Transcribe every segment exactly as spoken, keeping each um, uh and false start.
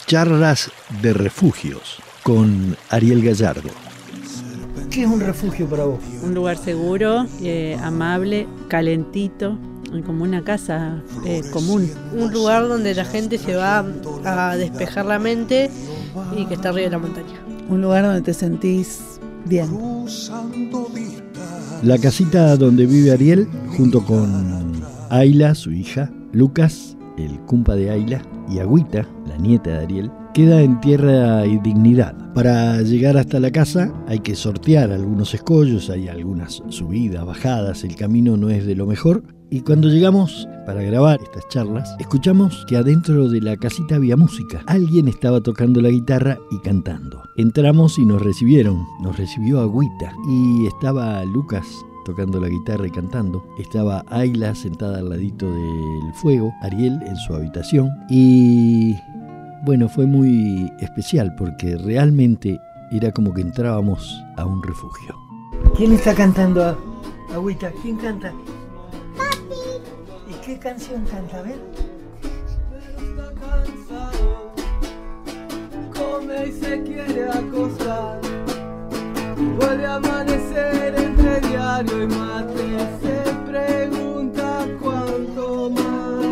Charlas de refugios con Ariel Gallardo. ¿Qué es un refugio para vos? Un lugar seguro, eh, amable, calentito, como una casa eh, común. Un lugar donde la gente se va a despejar la mente y que está arriba de la montaña. Un lugar donde te sentís bien. La casita donde vive Ariel, junto con Ayla, su hija, Lucas, el cumpa de Ayla, y Agüita, la nieta de Ariel, queda en Tierra y Dignidad. Para llegar hasta la casa hay que sortear algunos escollos, hay algunas subidas, bajadas, el camino no es de lo mejor. Y cuando llegamos para grabar estas charlas, escuchamos que adentro de la casita había música. Alguien estaba tocando la guitarra y cantando. Entramos y nos recibieron, nos recibió Agüita. Y estaba Lucas tocando la guitarra y cantando. Estaba Ayla sentada al ladito del fuego, Ariel en su habitación. Y bueno, fue muy especial porque realmente era como que entrábamos a un refugio. ¿Quién está cantando, Agüita? ¿Quién canta? ¿Y qué canción canta? A ver. Come y se quiere acostar. Vuelve a amanecer entre diario y mate. Se pregunta cuánto más.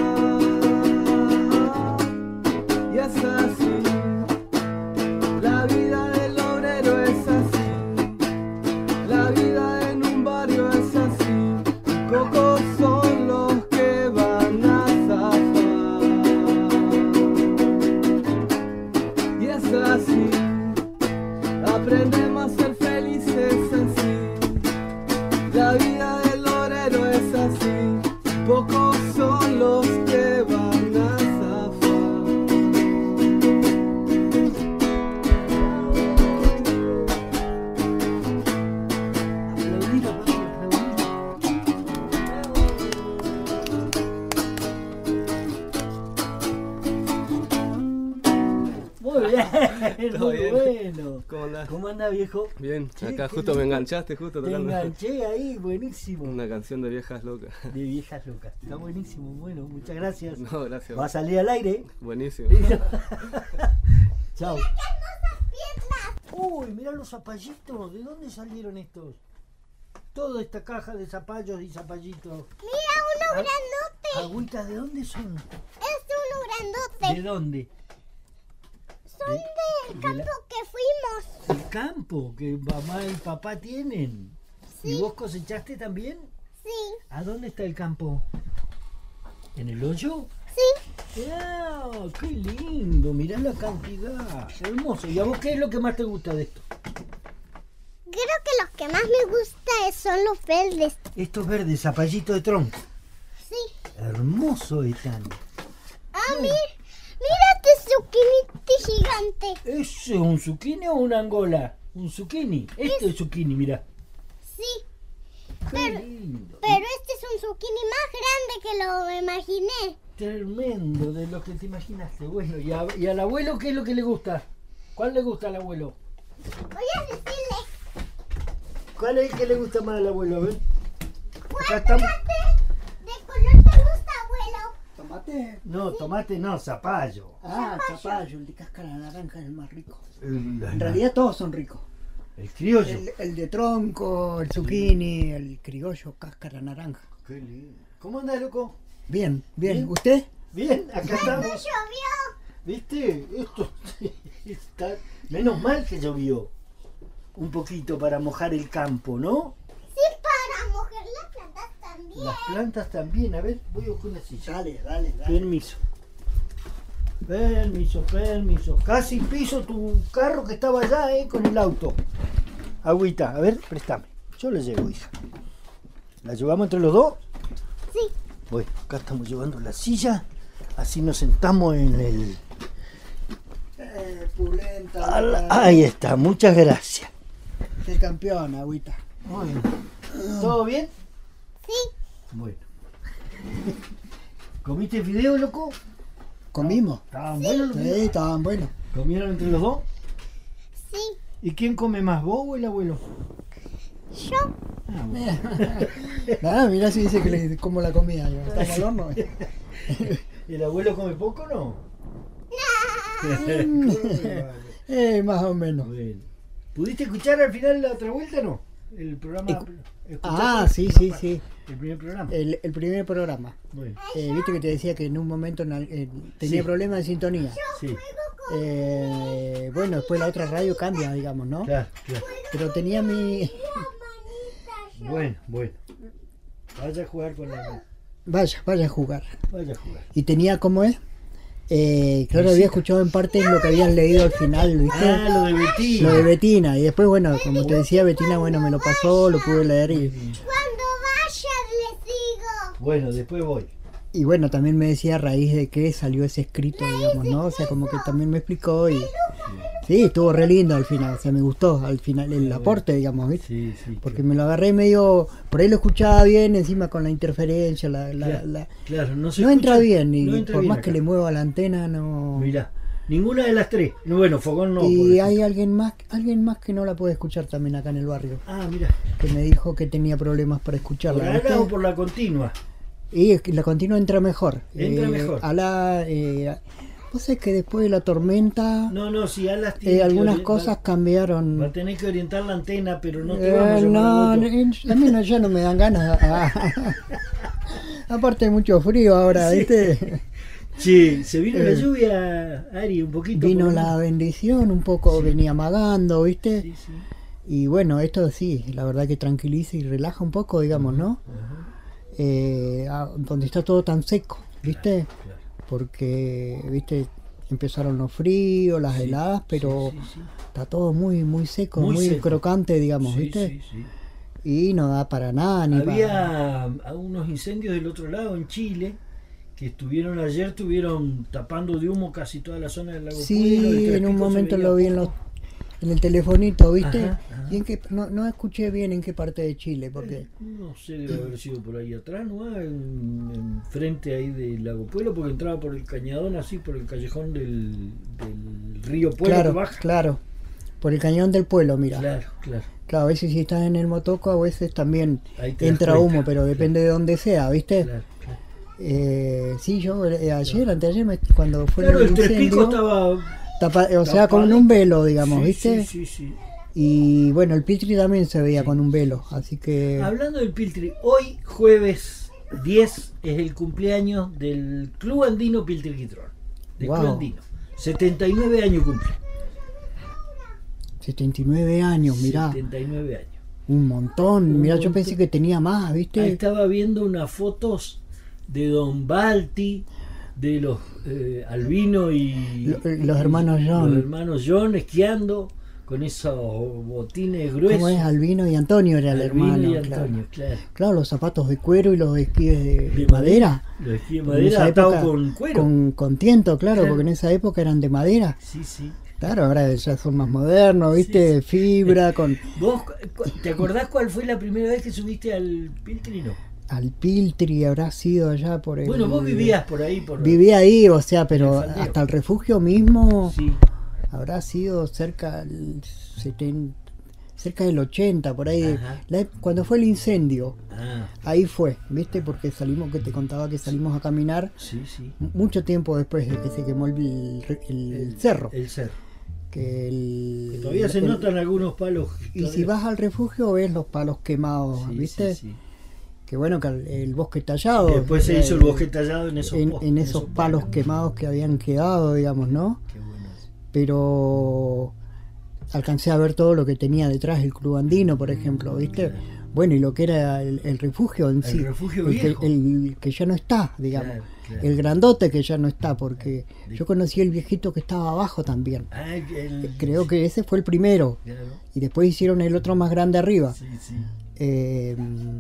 Y es así. La vida del obrero es así. La vida en un barrio es así. Cocos son los que van a zafar. Y es así. Aprendemos a ser felices así. La vida del obrero es así. Pocos son los que van a zafar. Muy bien, ¿Todo muy bien? bueno. ¿Cómo andás? ¿Cómo anda, viejo? Bien, Sí, acá qué justo me lindo. enganchaste, justo Te tocando enganché ahí, buenísimo. una canción de viejas locas. De viejas locas. Está buenísimo, bueno, muchas gracias. No, gracias. Va a salir al aire. Buenísimo. ¿Listo? Chao. Uy, mirá los zapallitos. ¿De dónde salieron estos? Toda esta caja de zapallos y zapallitos. Mira, uno Ah, grandote. Agüita, ¿de dónde son? Es uno grandote. ¿De dónde? Son del de campo la- que fuimos. El campo que mamá y papá tienen. ¿Y Sí. vos cosechaste también? Sí, ¿A dónde está el campo? ¿En el hoyo? sí. ¡Ah, qué lindo! Mirá la cantidad. Hermoso. ¿Y a vos qué es lo que más te gusta de esto? Creo que los que más me gusta es- son los verdes. Estos verdes, zapallitos de tronco. Sí. Hermoso están. Ah, mira, mira este zucchini gigante. ¿Eso es un zucchini o una angola? Un zucchini. Este es zucchini, mirá. Sí, Qué Pero- lindo. pero este es un zucchini más grande que lo imaginé. Tremendo de lo que te imaginaste. Bueno, ¿y, a- y al abuelo qué es lo que le gusta? ¿Cuál le gusta al abuelo? Voy a decirle, ¿Cuál es el que le gusta más al abuelo? A ver. ¿cuál Acá estamos. tomate de color te gusta, abuelo? Tomate. No, tomate no, zapallo. Ah, zapallo, el de cáscara naranja es el más rico. El, En realidad todos son ricos. el criollo. El, el de tronco, el zucchini, el criollo, cáscara naranja. Qué lindo. ¿Cómo anda, loco? Bien, bien. Bien. ¿Usted? Bien, acá No estamos. llovió. ¿Viste? Esto está... Menos mal que llovió. Un poquito para mojar el campo, ¿no? Sí, para mojar las plantas también. Las plantas también. A ver, voy a buscar una silla. Dale, dale, dale. Permiso. Permiso, permiso. Casi piso tu carro que estaba allá, ¿eh? Con el auto. Agüita, a ver, préstame. Yo la llevo, hija. ¿La llevamos entre los dos? Sí. Bueno, acá estamos llevando la silla. Así nos sentamos en el... Eh, pulenta. Al- agüita. Ahí está, muchas gracias. Qué campeón, agüita. Bueno. ¿Todo bien? Sí. Bueno. ¿Comiste video, loco? ¿Comimos? ¿Estaban buenos los Sí, videos? estaban buenos. ¿Comieron entre los dos? Sí. ¿Y quién come más, vos o el abuelo? Yo. Ah, bueno. Ah, mirá si dice que le como la comida. Yo, estamos al horno. ¿El abuelo come poco o no? No. eh, más o menos. Bueno. ¿Pudiste escuchar al final la otra vuelta o no? El programa. Escu- Ah, sí, sí, sí. El primer programa. El, el primer programa. Bueno, Eh, Viste que te decía que en un momento en al- eh, tenía Sí. problemas de sintonía. sí, Eh, bueno, después la otra radio cambia, digamos, ¿no? claro, claro. Pero tenía mi... Bueno, bueno. Vaya a jugar con la. Vaya, vaya a jugar. Vaya a jugar. Y tenía, ¿cómo es? Eh, claro, había Música. escuchado en parte lo que habían leído al final, ¿viste? Ah, lo de Betina. Lo de Betina. Y después, bueno, como te decía, Betina, bueno, me lo pasó, lo pude leer y... Cuando vaya les digo. Bueno, después voy. Y bueno, también me decía a raíz de que salió ese escrito, digamos, ¿no? O sea, como que también me explicó y... Sí, estuvo re lindo al final, o sea, me gustó al final el aporte, digamos, ¿viste? Sí, sí. Porque me lo agarré medio... Por ahí lo escuchaba bien, encima con la interferencia, la... la- Claro, la- claro, no se no escucha- entra bien, y no entra por bien más acá. que le mueva la antena, no... Mirá, ninguna de las tres. No, bueno, Fogón no. por y ejemplo. hay alguien más alguien más que no la puede escuchar también acá en el barrio, Ah, mira. que me dijo que tenía problemas para ¿Por escucharla, Ala ¿viste? o por la continua? Y es que la continua entra mejor. Entra mejor. A la... Eh, vos sabés que después de la tormenta, No, no, si Alas tiene eh, que algunas orien- cosas Va, cambiaron. va a tener que orientar la antena, pero no te Eh, vamos a llamar no, a voto. no, a mí no, ya no me dan ganas. Ah. Aparte hay mucho frío ahora, Sí. ¿viste? Sí, se vino la Eh, lluvia, Ari, un poquito. Vino por lo la menos. bendición, un poco venía amagando, ¿viste? Sí, sí. Y bueno, esto sí, la verdad que tranquiliza y relaja un poco, digamos, ¿no? Ajá, Eh, a- donde está todo tan seco, ¿viste? claro. Porque, ¿viste? Empezaron los fríos, las Sí, heladas, pero sí, sí, sí. está todo muy muy seco, Muy muy, seco. crocante, digamos, Sí, ¿viste? sí, sí. Y no da para nada ni para... Había a- unos incendios del otro lado, en Chile, que estuvieron ayer, estuvieron tapando de humo casi toda la zona del lago Puelo, Sí, el Tres en un Picos se momento veía lo vi en, los, poco. en el telefonito, ¿viste? Ajá, ajá. Y en qué, no, no escuché bien en qué parte de Chile, porque... Eh, No sé, debe haber sido por ahí atrás, ¿no? En, en frente ahí del lago Puelo, porque entraba por el cañadón, así, por el callejón del, del río Puelo claro, que baja. claro, por el cañón del pueblo, mira. Claro, claro. Claro, a veces si estás en el motoco, a veces también Ahí te das entra cuenta. humo, pero depende de dónde sea, ¿viste? Claro, claro. Eh, sí, yo eh, ayer, anteayer, me- cuando fue Claro, el el Tres incendio, Picos estaba. tapa- o sea, con tapado. un velo, digamos, Sí, ¿viste? Sí, sí, sí. Y bueno, el Pitri también se veía Sí. con un velo, así que... Hablando del Piltri, hoy jueves diez es el cumpleaños del Club Andino Piltriquitrón. Del Wow. Club Andino. setenta y nueve años cumple. setenta y nueve años, mirá, setenta y nueve años. un montón, Un mirá, yo montón. pensé que tenía más, Ahí ¿viste? estaba viendo unas fotos de Don Balti, de los eh, Albino y Lo- los hermanos John. Los hermanos John esquiando con esos botines gruesos. ¿Cómo es? Albino y Antonio era el Albino hermano, y claro. Antonio, claro. Claro, los zapatos de cuero y los esquíes de, De madera. Los esquíes de En madera esa atados época, con cuero. Con, con tiento, claro, Claro. porque en esa época eran de madera. Sí, sí. Claro, ahora ya son más modernos, ¿viste? Sí, sí. Fibra, con ¿Vos cu- te acordás cuál fue la primera vez que subiste al Piltri? No. al Piltri, habrá sido allá por el... Bueno, vos vivías por ahí. Por... Vivía ahí, o sea, pero el faldeo. hasta el refugio mismo Sí. habrá sido cerca del setenta, cerca del ochenta, por ahí. Ajá. La ep- cuando fue el incendio, Ah, ahí fue, ¿viste? Porque salimos, que te contaba que salimos a caminar sí, sí. m- mucho tiempo después de que se quemó el, el- el cerro. El cerro. Que el, Que todavía se el- notan algunos palos. Y todavía. si vas al refugio ves los palos quemados, Sí, ¿viste? sí, sí. Que bueno, que el, el bosque tallado. Que después se eh, hizo el bosque tallado en esos en, pos- en esos palos quemados que habían quedado, digamos, ¿no? Qué bueno eso. Pero alcancé a ver todo lo que tenía detrás el Club Andino, por ejemplo, ¿viste? Claro. Bueno, y lo que era el, el refugio en El sí. refugio el, que, viejo. el que ya no está, digamos. Claro, claro. El grandote que ya no está, porque Sí. yo conocí el viejito que estaba abajo también. Ah, el- Creo que ese fue el primero. Claro. Y después hicieron el otro más grande arriba. Sí, sí. Eh,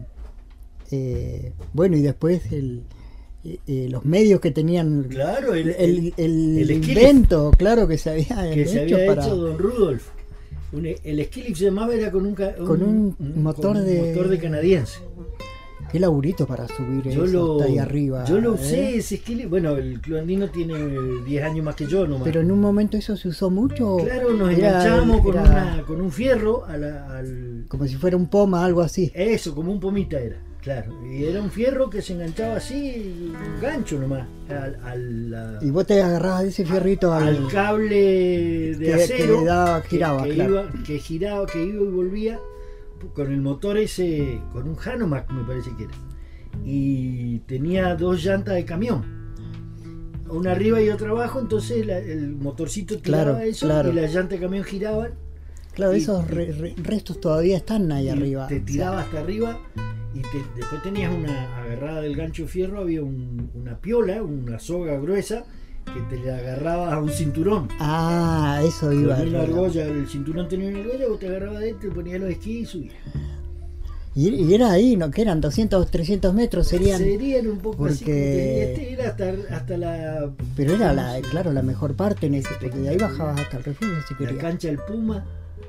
eh, bueno, y después el, eh, eh, los medios que tenían Claro, el, el, el, el el Skillet. invento, claro, que se había que hecho se había para... hecho Don Rudolf. Un- el Skillet se llamaba, era con un, ca- Con un motor con un de- motor de canadiense. Qué laburito para subir Yo eso lo, hasta ahí arriba. yo lo ¿eh? usé, ese Skillet. Bueno, el Club Andino tiene diez años más que yo nomás. Pero en un momento eso se usó mucho. Claro, nos Era- enganchamos con, era una, con un fierro a la- al... como si fuera un poma, algo así. Eso, como un pomita era. Claro, y era un fierro que se enganchaba así, un gancho nomás, al, al, a- Y vos te agarrabas de ese fierrito al, al cable de que- que acero le daba- giraba, que, que claro. iba, que giraba, que iba y volvía con el motor ese, con un Hanomag me parece que era, y tenía dos llantas de camión, una arriba y otra abajo, entonces la- el motorcito tiraba Claro, eso claro. y las llantas de camión giraban. Claro, y- esos re- re- restos todavía están ahí y arriba. te o sea, tiraba hasta arriba y te- después tenías una agarrada del gancho de fierro, había un- una piola, una soga gruesa que te la agarrabas a un cinturón. Ah, eso Con iba. una a- argolla, el cinturón tenía una argolla, vos te agarrabas dentro, te ponías los esquís y subías. Y, y era ahí, ¿no? Que eran doscientos, trescientos metros, serían. Serían un poco así, como porque- te- este era hasta, hasta la, Pero era, la, claro, la mejor parte en ese, porque de ahí bajabas hasta el refugio si la querías. cancha del Puma.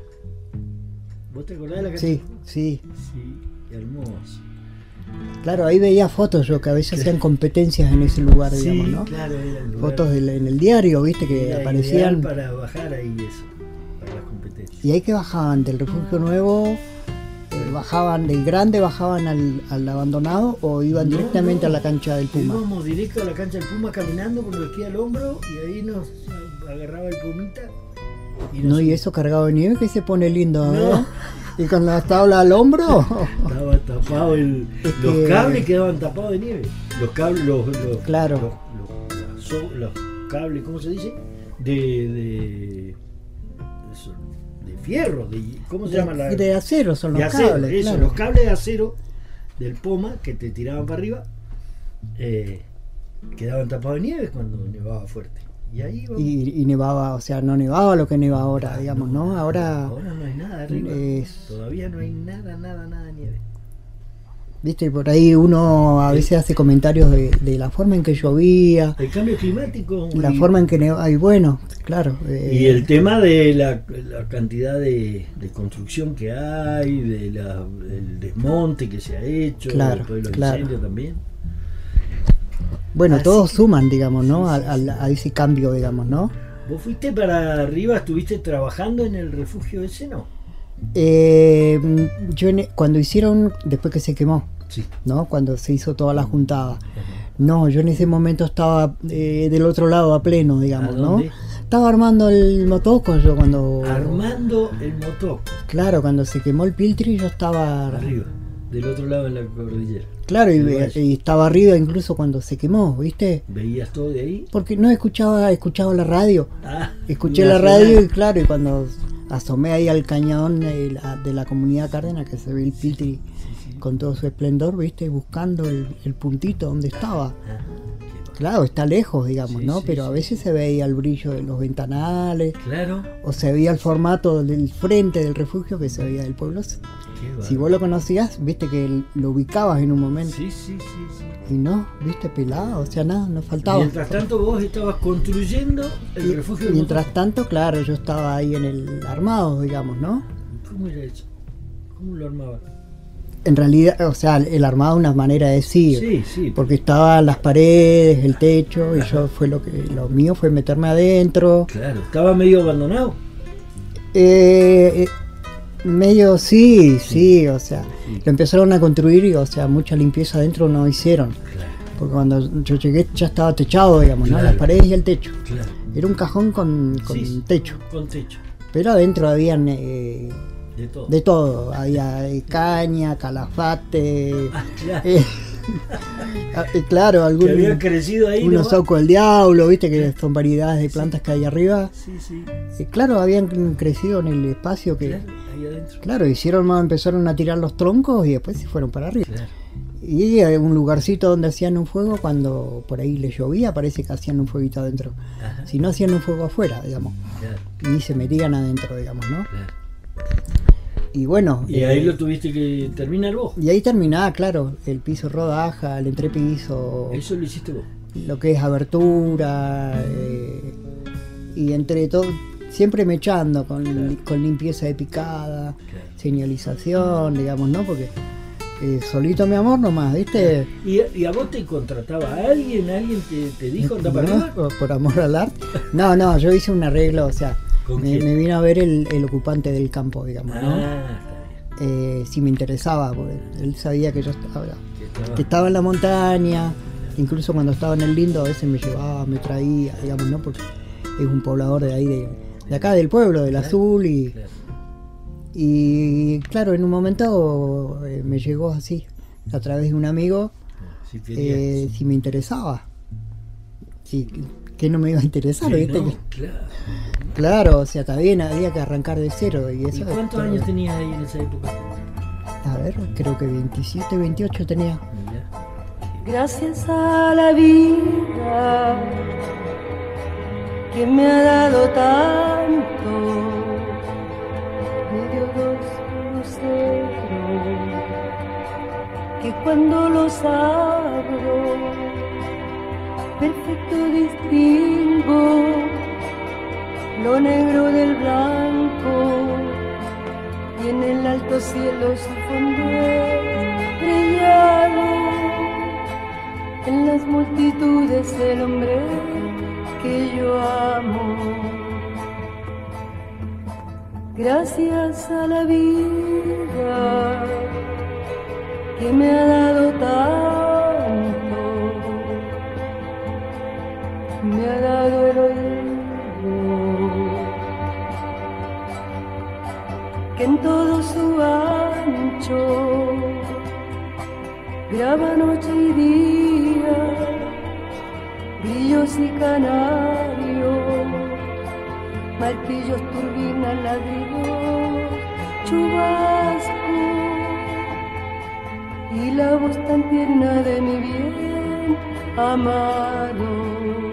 ¿Vos te acordás de la cancha Sí, del Puma? sí. Sí, hermoso. Claro, ahí veía fotos yo, que a veces hacían competencias en ese lugar, digamos, Sí, ¿no? claro, era el lugar. Fotos del- en el diario, viste, que Era aparecían. ideal para bajar ahí eso, para las competencias. Y ahí que bajaban del refugio nuevo, eh, bajaban del grande, bajaban al, al abandonado o iban No, directamente no. a la cancha del Puma. Íbamos directo a la cancha del Puma caminando con los esquí al hombro y ahí nos agarraba el Pumita. Y No, nos- y eso cargado de nieve que se pone lindo, No. ¿eh? Y con las tablas al hombro. Estaba tapado el, Es los que- cables quedaban tapados de nieve. Los cables, los, los, Claro. los, los- las so- los cables, ¿cómo se dice? De, de, eso, de fierro, de, ¿cómo se llama? La, De, de acero son los de acero, cables, eso, claro. los cables de acero del Poma que te tiraban para arriba, eh, quedaban tapados de nieve cuando nevaba fuerte. Y ahí íbamos. Y, y nevaba, o sea, no nevaba lo que neva ahora, digamos, ¿no? Ahora, Ahora no hay nada arriba. es- Todavía no hay nada, nada, nada de nieve. viste, por ahí uno a veces hace comentarios de, de la forma en que llovía, El cambio climático. la y- forma en que nevaba, y bueno, claro. eh, Y el tema de la, la cantidad de, de construcción que hay, de la, del desmonte que se ha hecho, Claro, después de los claro. incendios también. Bueno, Así todos que- suman, digamos, ¿no? Sí, A, sí, a- sí. a ese cambio, digamos, ¿no? ¿Vos fuiste para arriba, estuviste trabajando en el refugio ese, no? Eh, yo en- cuando hicieron, después que se quemó, Sí. ¿no? Cuando se hizo toda la juntada. No, yo en ese momento estaba eh, del otro lado a pleno, digamos, ¿A ¿no? dónde? Estaba armando el motoco yo cuando... Armando el motoco, Claro, cuando se quemó el Piltri yo estaba... arriba, del otro lado de la cordillera. Claro, y, El ve- valle. y estaba arriba incluso cuando se quemó, ¿viste? ¿Veías todo de ahí? Porque no escuchaba, escuchaba la radio. Ah, Escuché la nacional. radio y claro, y cuando asomé ahí al cañón de la, de la comunidad Cárdenas, que se ve el Piltri con todo su esplendor, ¿viste? Buscando el, el puntito donde estaba. Ah, qué bueno. Claro, está lejos, digamos, Sí, ¿no? sí, Pero a sí. veces se veía el brillo de los ventanales, Claro, o se veía el formato del frente del refugio que se veía del pueblo. qué Si bárbaro. vos lo conocías, viste que l- lo ubicabas en un momento. Sí, sí, sí, sí. Y no, viste, pelado, o sea, nada, no faltaba. Mientras tanto vos estabas construyendo el Y- refugio del mientras motoco. tanto, claro, yo estaba ahí en el armado, digamos, ¿no? ¿Cómo era eso? ¿Cómo lo armaba? En realidad, o sea, el armado una manera de decir, Sí, sí. porque estaban las paredes, el techo, y yo fue lo que, lo mío fue meterme adentro. Claro, estaba medio abandonado. Eh, eh, medio sí, sí, o sea, Sí. lo empezaron a construir y, o sea, mucha limpieza adentro no hicieron, Claro, porque cuando yo llegué ya estaba techado, digamos, ¿no? Claro. Las paredes y el techo. claro. Era un cajón con, con Sí, sí. techo, Con techo. pero adentro habían eh, De todo. de todo, había eh, caña, calafate, Ah, claro. eh, ah, eh, claro, que algún, había crecido ahí. unos nomás. saucos del diablo, viste que son variedades de plantas que hay arriba. Sí, sí. Eh, claro, habían crecido en el espacio que... Claro, ahí adentro. Claro, hicieron más, empezaron a tirar los troncos y después se fueron para arriba. Claro. Y hay un lugarcito donde hacían un fuego cuando por ahí les llovía, parece que hacían un fueguito adentro. Ajá, Si no hacían un fuego afuera, digamos, claro, ni se metían adentro, digamos, ¿no? claro. Y bueno, Y eh, ahí lo tuviste que terminar vos. y ahí terminaba, claro, el piso rodaja, el entrepiso, Eso lo hiciste vos. lo que es abertura, eh, y entre todo, siempre mechando con, Claro. con limpieza de picada, Claro. señalización, digamos, ¿no? Porque eh, solito mi amor nomás, ¿viste? ¿Y, y a vos te contrataba alguien? ¿Alguien te, te dijo anda para ¿No? arriba? Por, por amor al arte. No, no, yo hice un arreglo, o sea, ¿Con me, quién? me vino a ver el, el ocupante del campo, digamos, ¿no? Ah, está bien. eh, si me interesaba, porque él sabía que yo estaba, Que estaba- que estaba en la montaña, incluso cuando estaba en el Lindo a veces me llevaba, me traía, digamos, ¿no? Porque es un poblador de ahí, de, de acá del pueblo, del Claro, Azul, y, claro. y claro, en un momento eh, me llegó así, a través de un amigo, Si querías. eh, si me interesaba. Sí, que no me iba a interesar, Sí, ¿viste? no, Que- claro. Claro, o sea, también había que arrancar de cero. ¿Y, eso ¿Y cuántos pero- años tenías ahí en esa época? A ver, creo que veintisiete, veintiocho tenía. Mirá. Gracias a la vida que me ha dado tanto, me dio dos luceros que cuando los abro, perfecto distingo lo negro del blanco y en el alto cielo su fondo brillado. En las multitudes el hombre que yo amo. Gracias a la vida que me ha dado tanto, me ha dado el oído, que en todo su ancho graba noche y día, grillos y canarios, martillos, turbinas, ladrillos, chubasco, y la voz tan tierna de mi bien amado.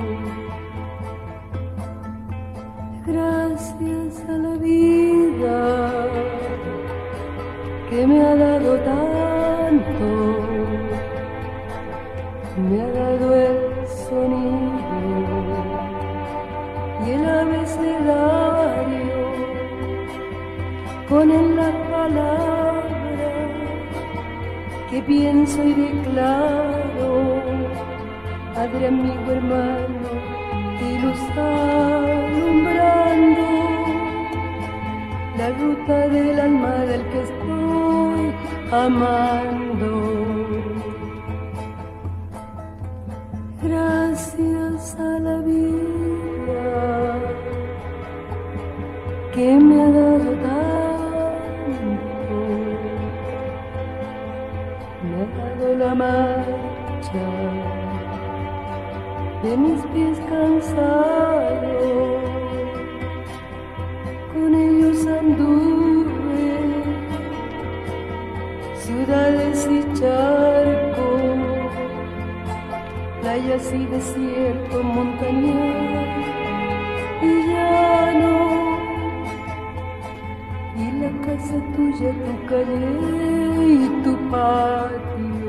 Gracias a la vida que me ha dado tanto, me ha dado el sonido y el abecedario, con él las palabras que pienso y declaro, Padre, amigo, hermano y luz alumbrando la ruta del alma del que estoy amando. Gracias a la vida que me ha dado tanto, me ha dado la marcha de mis pies cansados, con ellos anduve ciudades y charcos, playas y desierto, montañas y llano, y la casa tuya, tu calle y tu patio.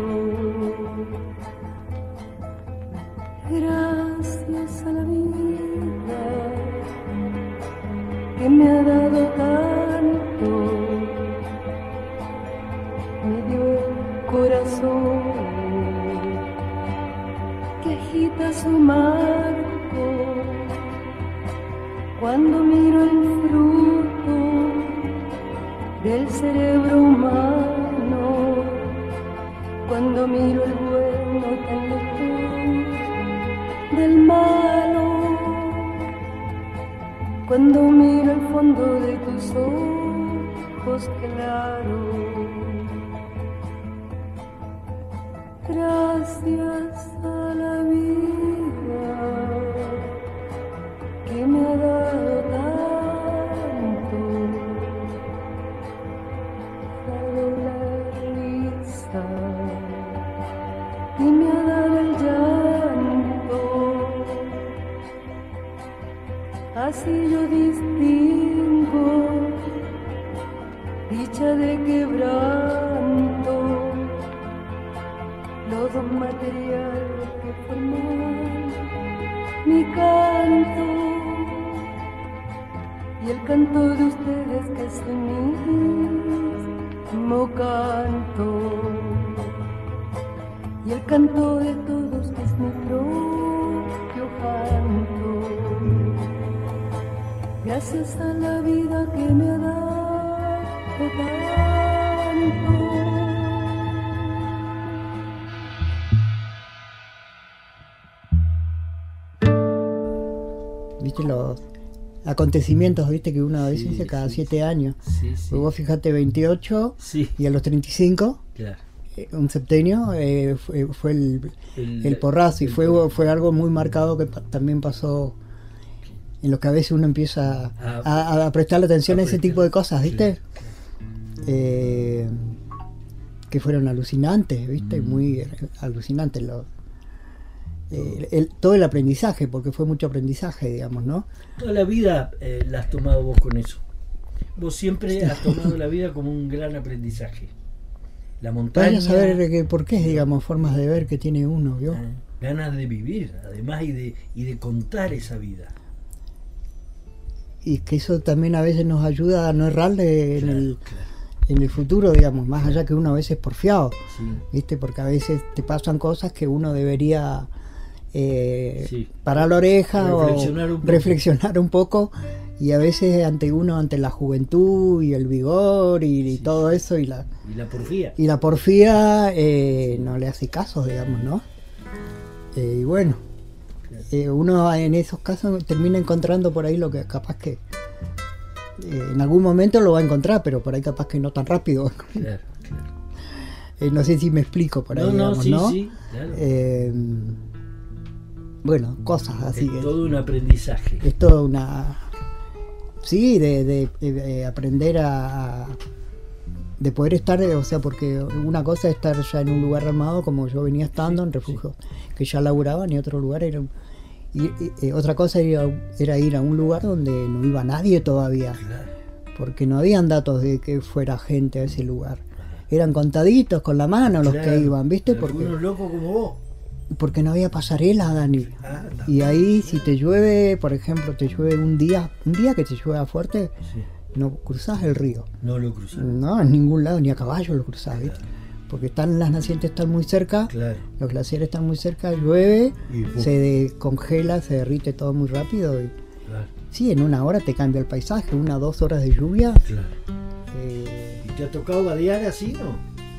Gracias a la vida que me ha dado tanto, me dio el corazón que agita su marco cuando miro el fruto del cerebro humano, cuando miro el bueno tan lejos del malo, cuando miro el fondo de tus ojos claros. Gracias a la vida que me ha dado tanto, me ha dado la risa y me ha dado el llanto, así yo distingo dicha de quebranto, los dos materiales que forman mi canto y el canto de ustedes que es el mismo canto y el canto de todos que es mi propio canto. Gracias a la vida que me ha dado tanto. viste los acontecimientos, viste que uno a veces Sí, dice cada sí, siete años. Sí, sí. Pues vos fijate, veintiocho Sí, y a los treinta y cinco, claro. eh, un septenio, eh, fue, fue el, El- el porrazo y el fue, porrazo. fue algo muy marcado que pa- también pasó en lo que a veces uno empieza a, a, a prestarle atención a, a ese prestar. tipo de cosas, ¿viste? Claro, Eh, que fueron alucinantes, ¿viste? Mm. Muy eh, alucinantes los, eh, el- todo el aprendizaje, porque fue mucho aprendizaje, digamos, ¿no? Toda la vida eh, la has tomado vos con eso. Vos siempre has tomado la vida como un gran aprendizaje. La montaña. Vaya a saber que, por qué, digamos, formas de ver que tiene uno, ¿vio? eh, ganas de vivir, además, y de, y de contar esa vida. Y que eso también a veces nos ayuda a no errarle en Claro, el, claro. en el futuro, digamos, más allá que uno a veces porfiado, Sí, ¿viste? Porque a veces te pasan cosas que uno debería eh, Sí. parar la oreja Reflexionar o un poco. reflexionar un poco, y a veces ante uno, ante la juventud y el vigor y, y Sí, todo sí. eso y la, y la porfía. y la porfía eh, no le hace caso, digamos, ¿no? Eh, y bueno, eh, uno en esos casos termina encontrando por ahí lo que capaz que eh, en algún momento lo va a encontrar, pero por ahí capaz que no tan rápido. Claro, claro. Eh, no sé si me explico por ahí, No, no, digamos, sí, ¿no? sí, claro. Eh, bueno, cosas así. Es que- todo un aprendizaje. es toda una... Sí, de, de- de aprender a... de poder estar, o sea, porque una cosa es estar ya en un lugar armado como yo venía estando, Sí, en refugio, que ya laburaban, y otro lugar era... Y, y- y otra cosa era, era ir a un lugar donde no iba nadie todavía, Claro. porque no habían datos de que fuera gente a ese lugar. Eran contaditos con la mano los Claro. que iban, ¿viste? Porque, Algunos locos como vos. porque no había pasarela, Dani. Ah, está. Y ahí si te llueve, por ejemplo, te llueve un día, un día que te llueva fuerte, Sí, no cruzás el río. no lo cruzaron. No, en ningún lado, ni a caballo lo cruzás, ¿viste? Porque están, las nacientes están muy cerca, Claro. los glaciares están muy cerca, llueve, Y pum. se de- congela, se derrite todo muy rápido. Y, Claro, sí, en una hora te cambia el paisaje, una dos horas de lluvia. claro. eh, ¿Y te ha tocado vadear así, no?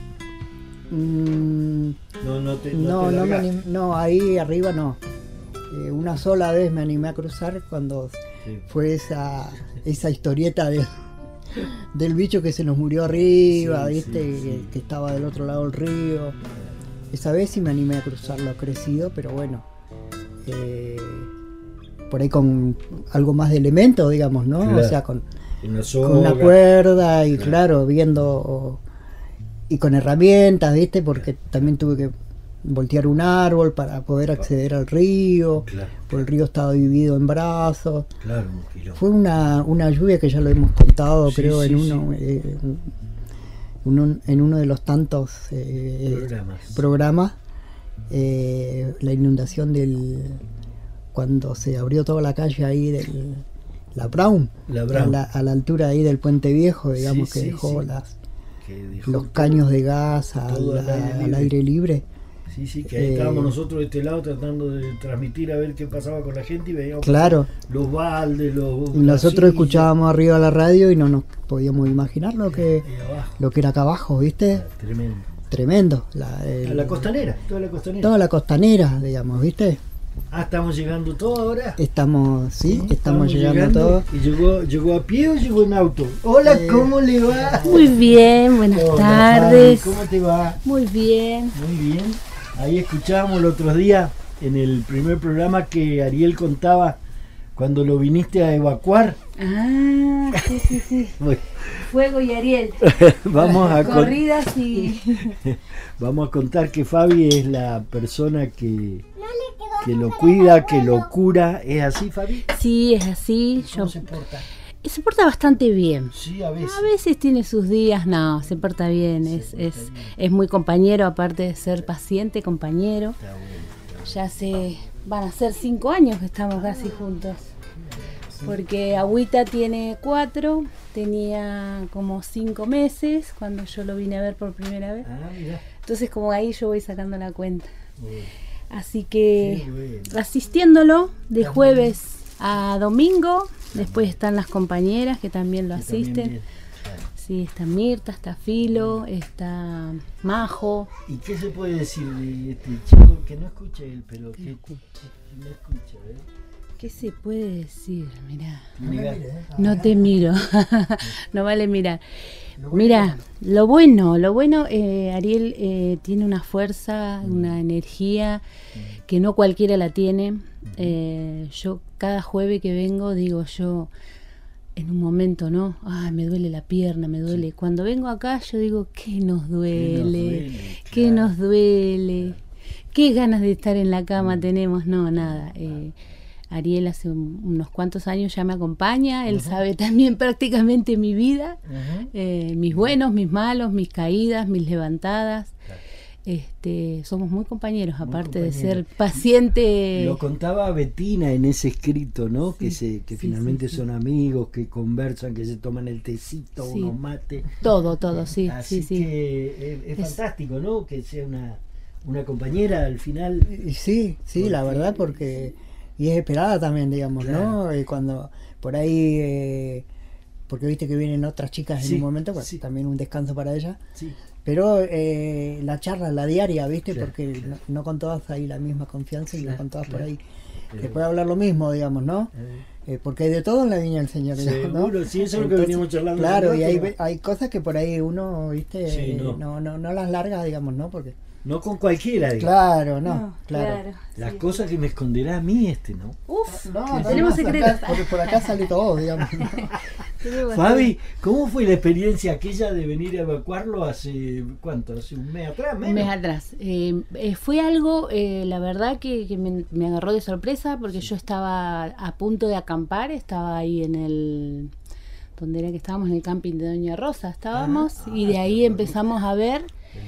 mm, No, no te, no, te no, me largás. anim- no, ahí arriba no. Eh, una sola vez me animé a cruzar cuando Sí. fue esa, esa historieta del, del bicho que se nos murió arriba, Sí, ¿viste? sí, sí. Que, que estaba del otro lado del río. Esa vez sí me animé a cruzarlo crecido, pero bueno. eh, por ahí con algo más de elemento, digamos, ¿no? Claro. O sea, con, Una con soga. una cuerda y Claro. claro, viendo y con herramientas, ¿viste? Porque también tuve que voltear un árbol para poder acceder al río, Claro, porque el río estaba dividido en brazos. claro, un quilombo. Fue una, una lluvia que ya lo hemos contado, Sí, creo, sí, en uno eh, un- un- en uno de los tantos eh, Programas. programas, eh, la inundación del cuando se abrió toda la calle ahí del la Brown, La Brown. A, la, a la altura ahí del Puente Viejo, digamos, Sí, que sí, dejó sí. las Que dejó los todo- caños de gas al, todo al aire al libre. aire libre. Sí, sí, que ahí eh, estábamos nosotros de este lado tratando de transmitir a ver qué pasaba con la gente y veíamos Claro, los baldes, los. y nosotros las escuchábamos arriba la radio y no nos podíamos imaginar lo que sillas, ahí abajo. lo que era acá abajo, ¿viste? Tremendo. Tremendo. La, el- A la costanera, toda la costanera. toda la costanera, digamos, ¿viste? Ah, estamos llegando todos ahora. Estamos, sí, Sí, estamos, llegando, todos. ¿Y llegó, llegó a pie o llegó en auto? Hola, Eh, ¿cómo le va? Muy bien, buenas Hola, tardes. Fabi, ¿cómo te va? Muy bien. Muy bien. Ahí escuchábamos el otro día en el primer programa que Ariel contaba cuando lo viniste a evacuar. Ah, sí, sí, sí. Bueno, Fuego y Ariel. vamos a con- Corridas y... vamos a contar que Fabi es la persona que, que lo cuida, que lo cura. ¿Es así, Fabi? Sí, es así. ¿Cómo Yo... se porta? Se porta bastante bien. Sí, a veces. A veces tiene sus días, no, se porta bien. Se Es, porta es, bien. es muy compañero, aparte de ser paciente, compañero. Está bueno, está bueno. Ya hace, van a ser cinco años que estamos casi juntos. Porque Agüita tiene cuatro, tenía como cinco meses cuando yo lo vine a ver por primera vez. Ah, mira. Entonces como ahí yo voy sacando la cuenta. Bueno, Así que qué bueno. asistiéndolo de jueves a domingo. Después están las compañeras que también lo Que también asisten. bien. Claro. Sí, está Mirta, está Filo, está Majo. ¿Y qué se puede decir de este chico que no escucha él, pero que, que no escucha, ¿eh? ¿Qué se puede decir? Mirá. Mira. No te miro. No vale mirar. Mira, lo bueno, lo bueno, eh, Ariel eh, tiene una fuerza, una energía que no cualquiera la tiene. Eh, yo cada jueves que vengo digo yo, en un momento, ¿no? Ay, me duele la pierna, me duele. Sí. Cuando vengo acá yo digo, ¿qué nos duele? ¿Qué nos duele? Claro. ¿Qué nos duele? ¿Qué ganas de estar en la cama tenemos? No, nada. Eh, Ariel hace un, unos cuantos años ya me acompaña, él uh-huh. sabe también prácticamente mi vida, uh-huh. eh, mis buenos, mis malos, mis caídas, mis levantadas. Claro. Este, somos muy compañeros, muy aparte compañeros. de ser paciente. Lo contaba Betina en ese escrito, ¿no? Sí, que se, que sí, finalmente sí, son sí. amigos, que conversan, que se toman el tecito, sí. unos mates. Todo, todo, sí. Así sí, que sí. Es, es fantástico, ¿no? Que sea una, una compañera al final. Sí, sí, porque, la verdad, porque... Y es esperada también, digamos, claro. ¿no? Y cuando por ahí, eh, porque viste que vienen otras chicas sí, en un momento, pues sí. también un descanso para ellas. Sí. Pero eh, la charla, la diaria, viste, claro, porque claro. No, no con todas hay la misma confianza y claro, no con todas claro. por ahí Pero... se puede hablar lo mismo, digamos, ¿no? Eh. Eh, porque hay de todo en la viña del Señor. Seguro, ¿no? Sí, eso es lo que veníamos charlando. Claro, y hay, hay cosas que por ahí uno, viste, sí, no. No, no, no las larga, digamos, ¿no? Porque no con cualquiera, digamos. Claro, no, no claro. claro. Las sí. cosas que me esconderá a mí este, ¿no? Uf, no, no tenemos secretos. Porque por acá sale todo, digamos. Fabi, ¿cómo fue la experiencia aquella de venir a evacuarlo hace, ¿cuánto? ¿Hace un mes atrás? Un mes atrás. Eh, eh, fue algo, eh, la verdad, que, que me, me agarró de sorpresa porque sí. yo estaba a punto de acampar, estaba ahí en el... donde era que estábamos, en el camping de Doña Rosa, estábamos, ah, y de ahí empezamos a ver...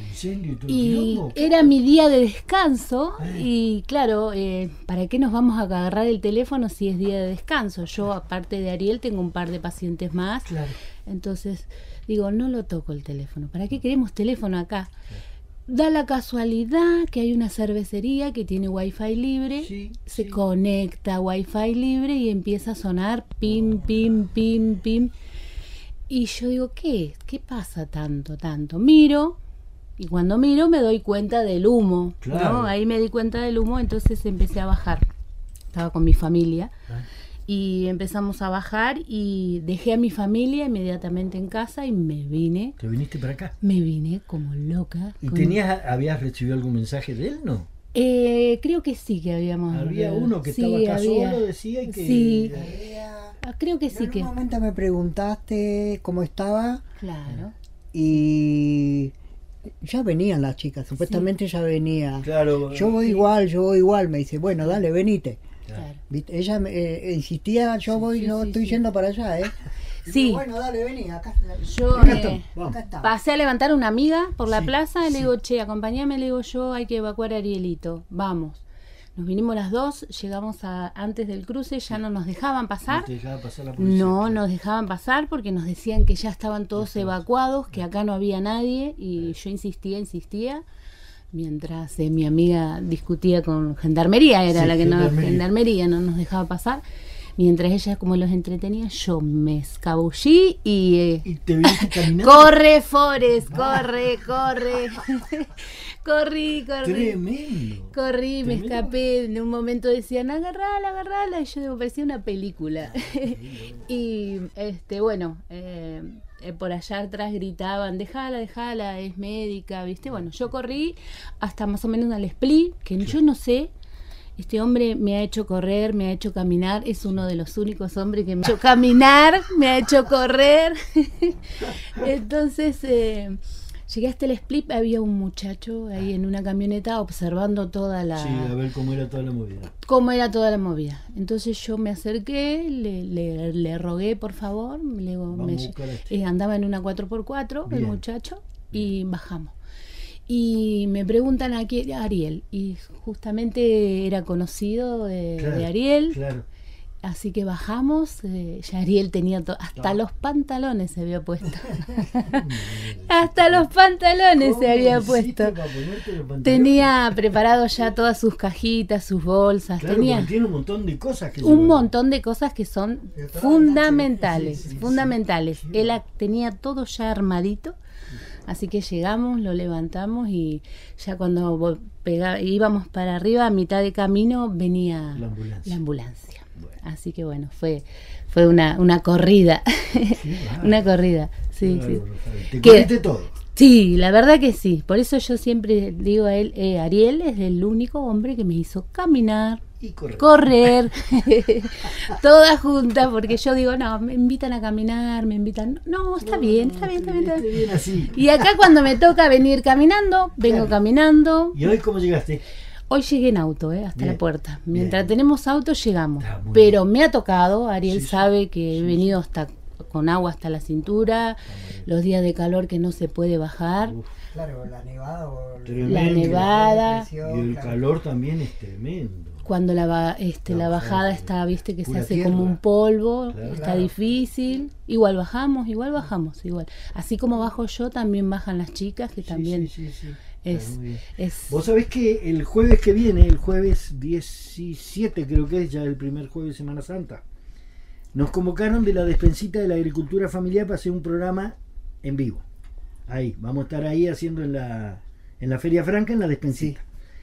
Y era mi día de descanso y claro, eh, ¿para qué nos vamos a agarrar el teléfono si es día de descanso? Yo, aparte de Ariel, tengo un par de pacientes más, claro. entonces digo, no lo toco el teléfono. ¿Para qué queremos teléfono acá? Claro. Da la casualidad que hay una cervecería que tiene wifi libre, sí, se sí. conecta wifi libre y empieza a sonar pim, pim, pim, pim. Y yo digo, ¿qué? ¿Qué pasa tanto, tanto? Miro... Y cuando miro me doy cuenta del humo, claro. ¿no? Ahí me di cuenta del humo, entonces empecé a bajar. Estaba con mi familia ah. y empezamos a bajar y dejé a mi familia inmediatamente en casa y me vine. ¿Te viniste para acá? Me vine como loca. ¿Y con... tenías, habías recibido algún mensaje de él, no? Eh, creo que sí que habíamos... Había uno que sí, estaba acá había. solo, decía y que... Sí, había... creo que sí en que... En un momento me preguntaste cómo estaba. Claro. Y... ya venían las chicas, supuestamente sí. ya venía. Claro. Yo voy sí. igual, yo voy igual, me dice, bueno, dale, venite. Claro. Ella me eh, insistía, yo sí, voy, sí, no sí, estoy sí. yendo para allá, ¿eh? Y sí. digo, bueno, dale, vení, acá. Yo acá eh, acá está. pasé a levantar a una amiga por la sí, plaza y le sí. digo, che, acompáñame, le digo yo, hay que evacuar a Arielito, vamos. Nos vinimos las dos, llegamos a, antes del cruce, ya no nos dejaban pasar. No, te dejaba pasar la policía, no claro. nos dejaban pasar porque nos decían que ya estaban todos no, evacuados, que acá no había nadie y yo insistía, insistía. Mientras eh, mi amiga discutía con Gendarmería, era sí, la que gendarmería. no Gendarmería no nos dejaba pasar. Mientras ella como los entretenía, yo me escabullí y... Eh, ¿Y te viniste caminando? ¡Corre, Forrest! ¡Corre, corre! corrí, corrí. Tremendo. Corrí, Tremendo. me escapé. En un momento decían, agarrala, agarrala. Y yo digo, parecía una película. y, este bueno... Eh, Eh, por allá atrás gritaban, déjala, déjala, es médica, ¿viste? Bueno, yo corrí hasta más o menos al Split, que sí. yo no sé, este hombre me ha hecho correr, me ha hecho caminar, es uno de los únicos hombres que me ha hecho caminar, me ha hecho correr. Entonces, eh, llegué hasta el Split, había un muchacho ahí en una camioneta observando toda la... Sí, a ver cómo era toda la movida. Cómo era toda la movida. Entonces yo me acerqué, le, le, le rogué por favor, le digo, me, este. eh, andaba en una cuatro por cuatro el muchacho y bajamos. Y me preguntan aquí a Ariel, y justamente era conocido de, claro, de Ariel. Claro. Así que bajamos, eh, ya Ariel tenía to- hasta no. los pantalones se había puesto. Hasta los pantalones se había puesto. Tenía preparado ya todas sus cajitas, sus bolsas. Claro, tenía tiene un montón de cosas que un llevar. montón de cosas que son fundamentales, sí, sí, fundamentales. sí, sí. Él a- tenía todo ya armadito. Así que llegamos, lo levantamos y ya cuando vo- pega- íbamos para arriba, a mitad de camino, venía La ambulancia. la ambulancia. Bueno. Así que bueno, fue fue una, una corrida. Una corrida, sí, Qué sí. bárbaro, Fabi. Te Que- comiste todo. Sí, la verdad que sí. Por eso yo siempre digo a él, eh, Ariel es el único hombre que me hizo caminar, Y correr. correr, todas juntas, porque yo digo, no, me invitan a caminar, me invitan, no, está bien, está bien, está bien, está Esté bien. bien así. Y acá cuando me toca venir caminando, vengo Claro. caminando. ¿Y hoy cómo llegaste? Hoy llegué en auto, eh, hasta Bien, la puerta. Mientras bien. tenemos auto llegamos. Está muy Pero me ha tocado, Ariel Sí, sí. sabe que Sí, he sí. venido hasta con agua hasta la cintura, los días de calor que no se puede bajar. Uf, Claro, la nevada o Tremendo. La nevada. depresión, y el claro. calor también es tremendo. Cuando la, ba- este, No, la bajada claro, está, viste, que se pura hace tierra. como un polvo, Claro. está Claro. difícil. Igual bajamos, igual bajamos, igual. Así como bajo yo, también bajan las chicas, que Sí, también sí, sí, sí. es, Está muy bien. es Vos sabés que el jueves que viene, el jueves diecisiete creo que es ya el primer jueves de Semana Santa, nos convocaron de la Despensita de la Agricultura Familiar para hacer un programa en vivo. Ahí, vamos a estar ahí haciendo en la, en la Feria Franca, en la Despensita.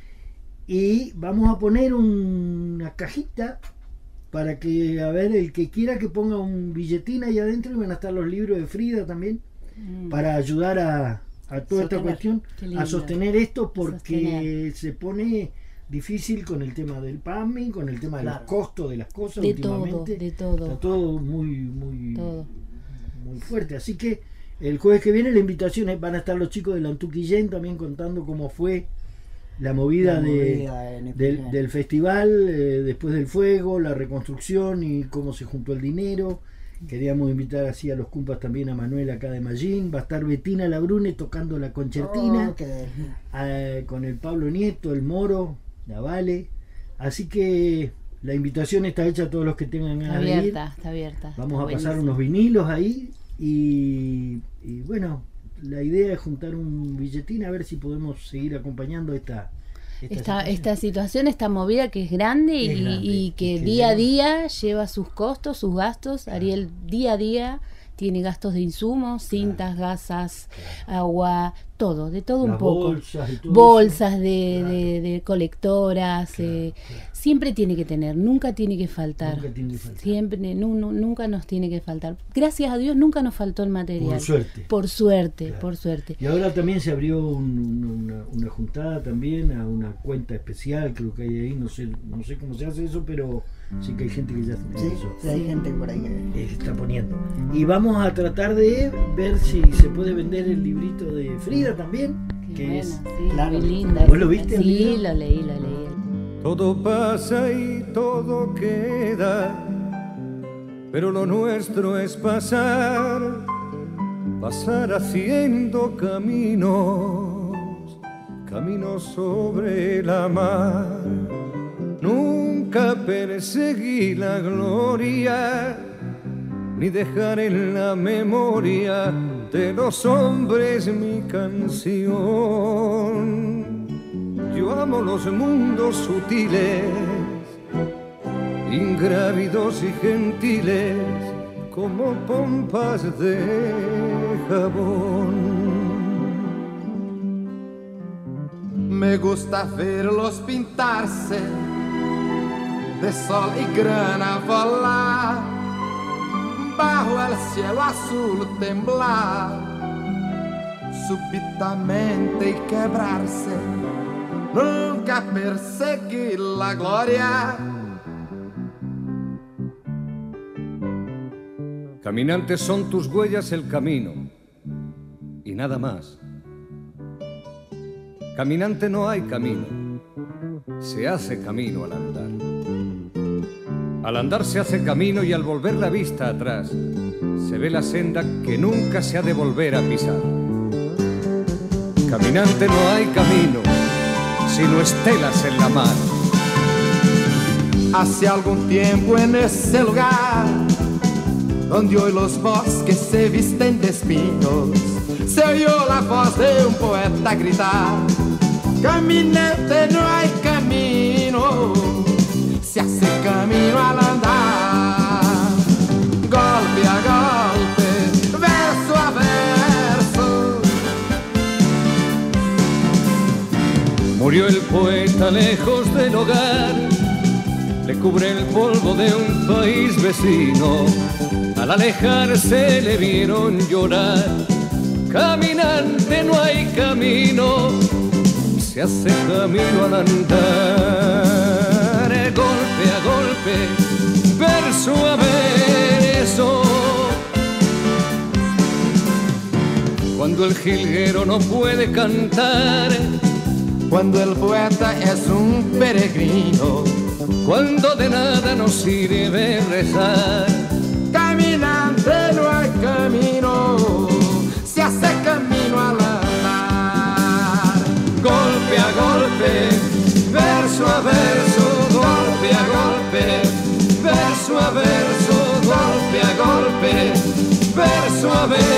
Y vamos a poner un- una cajita para que, a ver, el que quiera que ponga un billetín ahí adentro, y van a estar los libros de Frida también, mm, para ayudar a, a toda esta Sostener. cuestión, Qué lindo. a sostener esto, porque Sostener. se pone difícil con el tema del PAMI, con el tema de los Claro. costos de las cosas de todo, últimamente. de todo. Está todo muy, muy, Todo. muy fuerte. Así que el jueves que viene la invitación es, van a estar los chicos del Antuquillén también contando cómo fue la movida, La de, movida en del, Epidemia. del festival, eh, después del fuego, la reconstrucción y cómo se juntó el dinero. Queríamos invitar así a los cumpas también a Manuel acá de Mallín. Va a estar Betina Labrune tocando la concertina, Oh, qué- eh, con el Pablo Nieto, el Moro, la Vale. Así que la invitación está hecha a todos los que tengan Está ganas de ir. abierta, está abierta. Vamos a está pasar buenísimo. unos vinilos ahí y, y bueno, la idea es juntar un billetín a ver si podemos seguir acompañando esta, esta, Esta, situación. esta situación, esta movida que es grande, Es y, grande, y que y que día a lleva- día lleva sus costos, sus gastos. Ariel día a día tiene gastos de insumos, cintas, gasas, agua, todo, de todo un Las poco. bolsas y todo Bolsas eso. de, Claro. de- de colectoras, Claro, eh, claro. siempre tiene que tener, nunca tiene que faltar. Nunca tiene que faltar. Siempre, nu- nu- nunca nos tiene que faltar. Gracias a Dios nunca nos faltó el material. Por suerte. Por suerte, Claro. por suerte. Y ahora también se abrió un- un- una, una juntada también a una cuenta especial, creo que hay ahí, no sé, no sé cómo se hace eso, pero sí que hay gente que ya Sí, eso. sí, hay gente por ahí que... Eh, se está poniendo. Y vamos a tratar de ver si se puede vender el librito de Frida también, Qué que buena, es sí, claro. muy linda. ¿Vos lo viste el Sí, libro? lo leí, lo leí. Todo pasa y todo queda, pero lo nuestro es pasar, pasar haciendo caminos, caminos sobre la mar. Nunca perseguí la gloria, ni dejar en la memoria de los hombres mi canción. Yo amo los mundos sutiles, ingrávidos y gentiles, como pompas de jabón. Me gusta verlos pintarse de sol y grana volar, bajo el cielo azul temblar, súbitamente y quebrarse. Nunca perseguí la gloria. Caminantes, son tus huellas el camino y nada más. Caminante, no hay camino, se hace camino al andar. Al andar se hace camino y al volver la vista atrás se ve la senda que nunca se ha de volver a pisar. Caminante, no hay camino, sino estelas en la mar. Hace algún tiempo en ese lugar donde hoy los bosques se visten de espinos, se oyó la voz de un poeta gritar: caminante, no hay camino, se hace camino al andar. Golpe a golpe, verso a verso, lejos del hogar, le cubre el polvo de un país vecino. Al alejarse le vieron llorar. Caminante no hay camino, se hace camino al andar. Golpe a golpe, verso a verso. Cuando el jilguero no puede cantar, cuando el poeta es un peregrino, cuando de nada nos sirve rezar. Caminante no hay camino, se hace camino al andar. Golpe a golpe, verso a verso, golpe a golpe, verso a verso, golpe a golpe, verso a verso.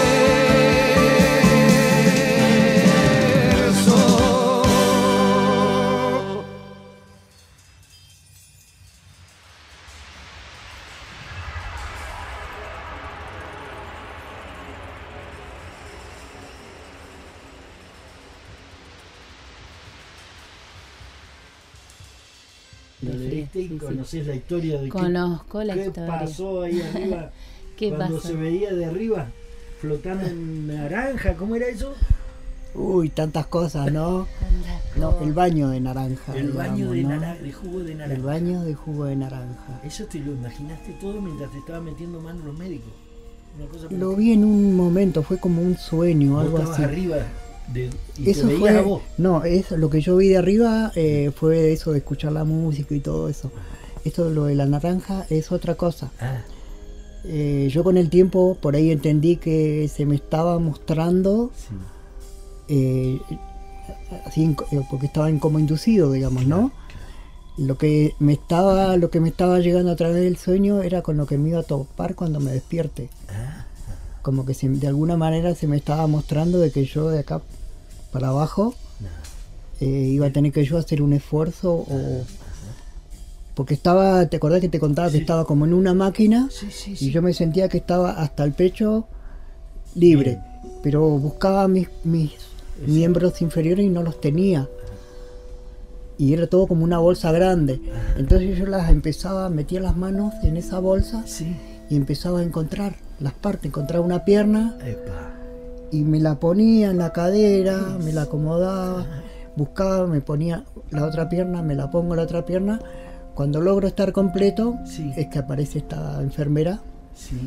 Este, y conocés la historia de Conozco qué, la qué historia. pasó ahí arriba ¿Qué cuando pasó? se veía de arriba flotando en naranja, ¿cómo era eso? Uy, tantas cosas, ¿no? No, el baño de naranja. El digamos, baño de, ¿no? naranja, de jugo de naranja. El baño de jugo de naranja. Eso te lo imaginaste todo mientras te estaban metiendo mano los médicos. Una cosa por Lo el vi en un momento, fue como un sueño, Vos algo estabas así. arriba de, y Eso te veías fue, a vos. no, eso, lo que yo vi de arriba eh, fue eso de escuchar la música y todo eso. Esto, lo de la naranja, es otra cosa. Ah. Eh, yo con el tiempo por ahí entendí que se me estaba mostrando, Sí. eh, así, en- eh, porque estaba en como inducido, digamos, ¿no? Lo que me estaba, lo que me estaba llegando a través del sueño era con lo que me iba a topar cuando me despierte. Ah. Como que se- de alguna manera se me estaba mostrando de que yo de acá para abajo eh, iba a tener que yo hacer un esfuerzo o porque estaba, ¿te acordás que te contaba que Sí. estaba como en una máquina? Sí, sí, Y sí. yo me sentía que estaba hasta el pecho libre, Bien. pero buscaba mis, mis miembros inferiores y no los tenía. Y era todo como una bolsa grande. Entonces yo las empezaba, metía las manos en esa bolsa Sí. y empezaba a encontrar las partes, encontraba una pierna Epa. y me la ponía en la cadera, me la acomodaba, buscaba, me ponía la otra pierna, me la pongo la otra pierna. Cuando logro estar completo, Sí. es que aparece esta enfermera Sí.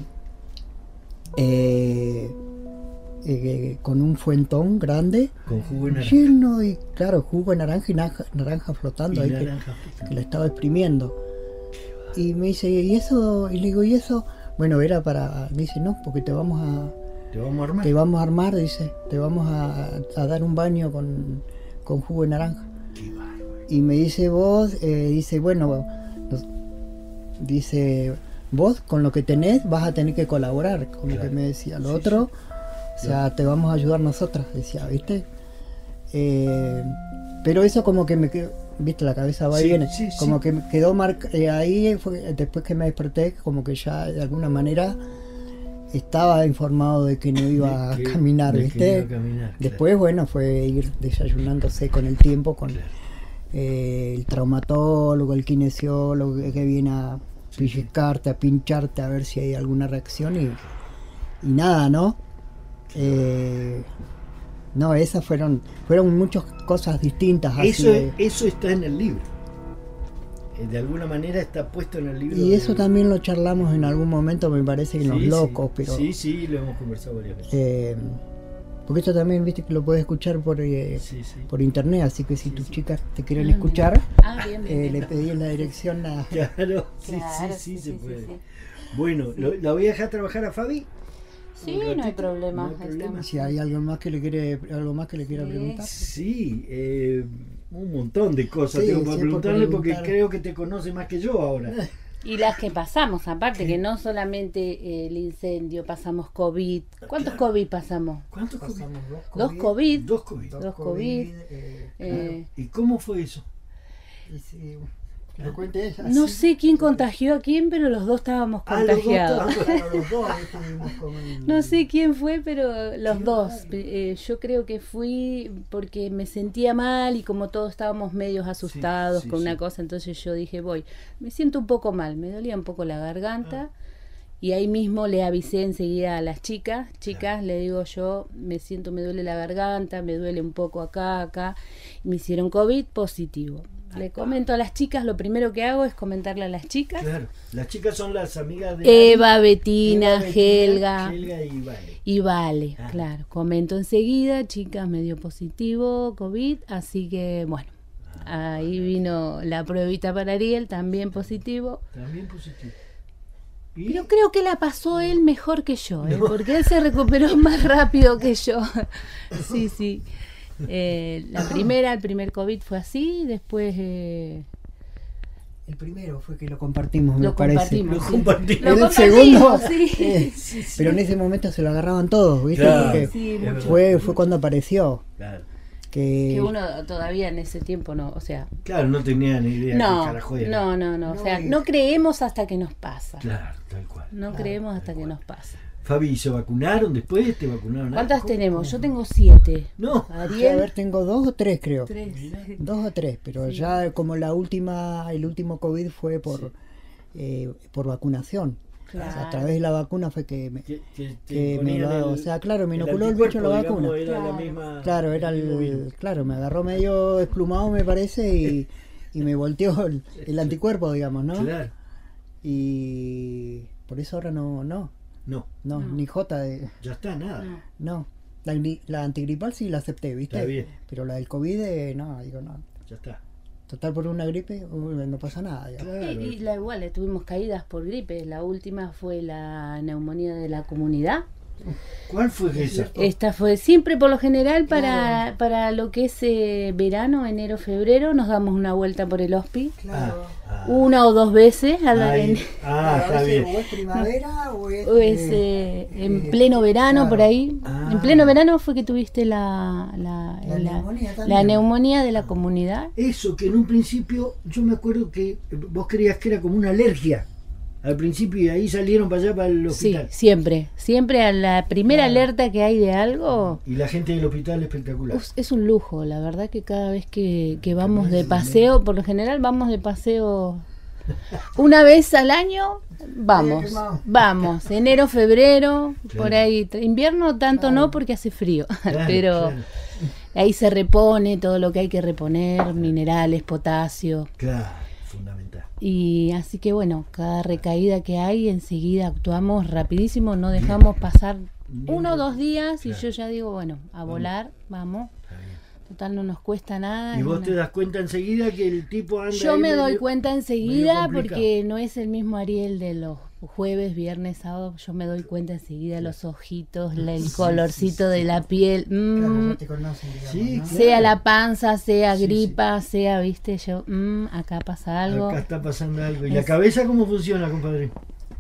eh, eh, con un fuentón grande, Con jugo de naranja. lleno y claro, jugo de naranja y naranja, naranja flotando Y ahí que- naranja. que, la estaba exprimiendo. Y me dice, ¿y eso? Y le digo, ¿y eso? Bueno, era para, me dice, no, porque te vamos a, Te vamos a armar. te vamos a armar, dice, te vamos a, a dar un baño con, con jugo de naranja. Qué bárbaro. Y me dice vos, eh, dice, bueno, nos- dice, vos con lo que tenés vas a tener que colaborar, como Claro. que me decía. Lo Sí, otro, o sea, te vamos a ayudar nosotras, decía, ¿viste? Eh, pero eso como que me quedó, viste, la cabeza va y Sí, viene, sí, sí. como que me quedó marcado, ahí fue, después que me desperté, como que ya de alguna manera estaba informado de que no iba a De que- caminar, de que ¿viste? iba a caminar, claro. Después, bueno, fue ir desayunándose con el tiempo, con Claro. eh, el traumatólogo, el kinesiólogo que que viene a pellizcarte, a pincharte, a ver si hay alguna reacción y, y nada, ¿no? Eh, no, esas fueron fueron muchas cosas distintas. así Eso, de- eso está en el libro. Eh, De alguna manera está puesto en el libro. y de- eso también lo charlamos en algún momento, me parece, en Sí, Los sí. Locos, pero... Sí, sí, lo hemos conversado varias veces. eh, porque esto también, viste, que lo puedes escuchar por, eh, Sí, sí. por internet, así que si Sí, tus sí. chicas te quieren Ah, escuchar, Ah, bien, bien, eh, bien. le pedí la dirección a... Claro, sí, Claro, sí, sí, sí, se sí, puede. sí, sí. Bueno, ¿lo- ¿la voy a dejar trabajar a Fabi? Sí, Un no hay ratito, problema. no hay problema. estamos- Si hay algo más que le quiere, algo más que le quiera Sí. preguntar. Sí, eh, un montón de cosas Sí, tengo para sí, por preguntarle porque preguntar. creo que te conoce más que yo ahora. Y las que pasamos, aparte que no solamente eh, el incendio, pasamos COVID. ¿Cuántos COVID pasamos? ¿Cuántos COVID? Pasamos Dos COVID. Dos COVID. Dos COVID. eh, Eh, ¿Y cómo fue eso? y sí, Que lo cuente ella. No sé quién contagió a quién, pero los dos estábamos Ah, los dos contagiados. estaban- Claro, los dos estuvimos como en- No sé quién fue, pero los dos. Eh, yo creo que fui porque me sentía mal y como todos estábamos medios asustados sí, con una sí. cosa, entonces yo dije, voy, me siento un poco mal, me dolía un poco la garganta. Y ahí mismo le avisé enseguida a las chicas, chicas, le digo yo, me siento, me duele la garganta, me duele un poco acá, acá. Y me hicieron COVID positivo. Le comento a las chicas, lo primero que hago es comentarle a las chicas. Claro, las chicas son las amigas de Eva, Ari, Betina, Eva, Betina, Helga. Helga y Vale. Y vale, Ah. claro. Comento enseguida, chicas, me dio positivo COVID, así que bueno, ahí vino la pruebita para Ariel, también positivo. También positivo. ¿Y? Pero creo que la pasó él mejor que yo, ¿eh? Porque él se recuperó más rápido que yo. Sí, sí. Eh, la primera, el primer COVID fue así, después... eh, El primero fue que lo compartimos, me Lo parece. compartimos, Lo sí. compartimos. Lo El compartimos, segundo, sí. eh, Sí, sí. pero en ese momento se lo agarraban todos, ¿viste? Claro, Porque sí, es mucho. verdad. fue, fue cuando apareció. Claro. Que, Que uno todavía en ese tiempo no, o sea... Claro, no tenía ni idea qué No, carajo era. no, no, no, o No, sea, y- no creemos hasta que nos pasa. Claro, tal cual. No creemos hasta que nos pasa. Fabi, ¿se vacunaron después? ¿Te vacunaron? ¿Cuántas antes? tenemos? Yo tengo siete. No. a Ariel, ver, tengo dos o tres, creo. tres. Dos o tres, pero ya como la última, el último COVID fue por, eh, por vacunación. O sea, a Claro. través de la vacuna fue que me, Que, que te que me ponían lo, el- o sea, claro, me el inoculó el bicho la anticuerpo, vacuna. digamos, era la Claro. misma- Claro, era mismo el, virus. claro, me agarró medio desplumado me parece y, y me volteó el, el anticuerpo, digamos, ¿no? Claro. Y por eso ahora no, no, No, no, No. ni J de, ya está, nada. No. no. La, gri- la antigripal sí la acepté, ¿viste? Está bien. Pero la del COVID, eh, no, digo, no. Ya está. Total, por una gripe uy, no pasa nada. digamos. Claro. Y, y la igual, eh, tuvimos caídas por gripe. La última fue la neumonía de la comunidad. ¿Cuál fue esa? Esta fue siempre, por lo general, para, para lo que es eh, verano, enero, febrero, nos damos una vuelta por el hospi. Claro. Ah, Una o dos veces. A la, ahí. en, Ah, A está veces bien. o es primavera o es, o es, eh, eh, en eh, pleno verano, claro. por ahí. Ah. En pleno verano fue que tuviste la, la, La la- neumonía la también. neumonía de la comunidad. Eso, que en un principio yo me acuerdo que vos creías que era como una alergia. Al principio y ahí salieron para allá, para el Sí, hospital. siempre. Siempre a la primera Claro. alerta que hay de algo, Y la gente del hospital espectacular. uf, es un lujo. La verdad que cada vez que, que vamos de paseo, por lo general vamos de paseo una vez al año, vamos, quemado. vamos, enero, febrero, Claro. por ahí, invierno tanto no porque hace frío, Claro, pero claro. ahí se repone todo lo que hay que reponer, minerales, potasio, Claro, fundamental. y así que bueno, cada recaída que hay enseguida actuamos rapidísimo, no dejamos pasar uno o dos días y Claro. yo ya digo, bueno, a volar, vamos, Está bien. total no nos cuesta nada. Y es vos una- te das cuenta enseguida que el tipo anda. Yo ahí me doy medio- cuenta medio enseguida complicado. porque no es el mismo Ariel de los jueves, viernes, sábado. Yo me doy cuenta enseguida los ojitos, la- el Sí, colorcito sí, de sí. la piel. mm, Claro, ya te conocen, digamos, Sí, ¿no? claro. sea la panza, sea Sí, gripa, sea, viste, yo, mm, acá pasa algo. Acá está pasando algo. ¿Y Es- la cabeza cómo funciona, compadre?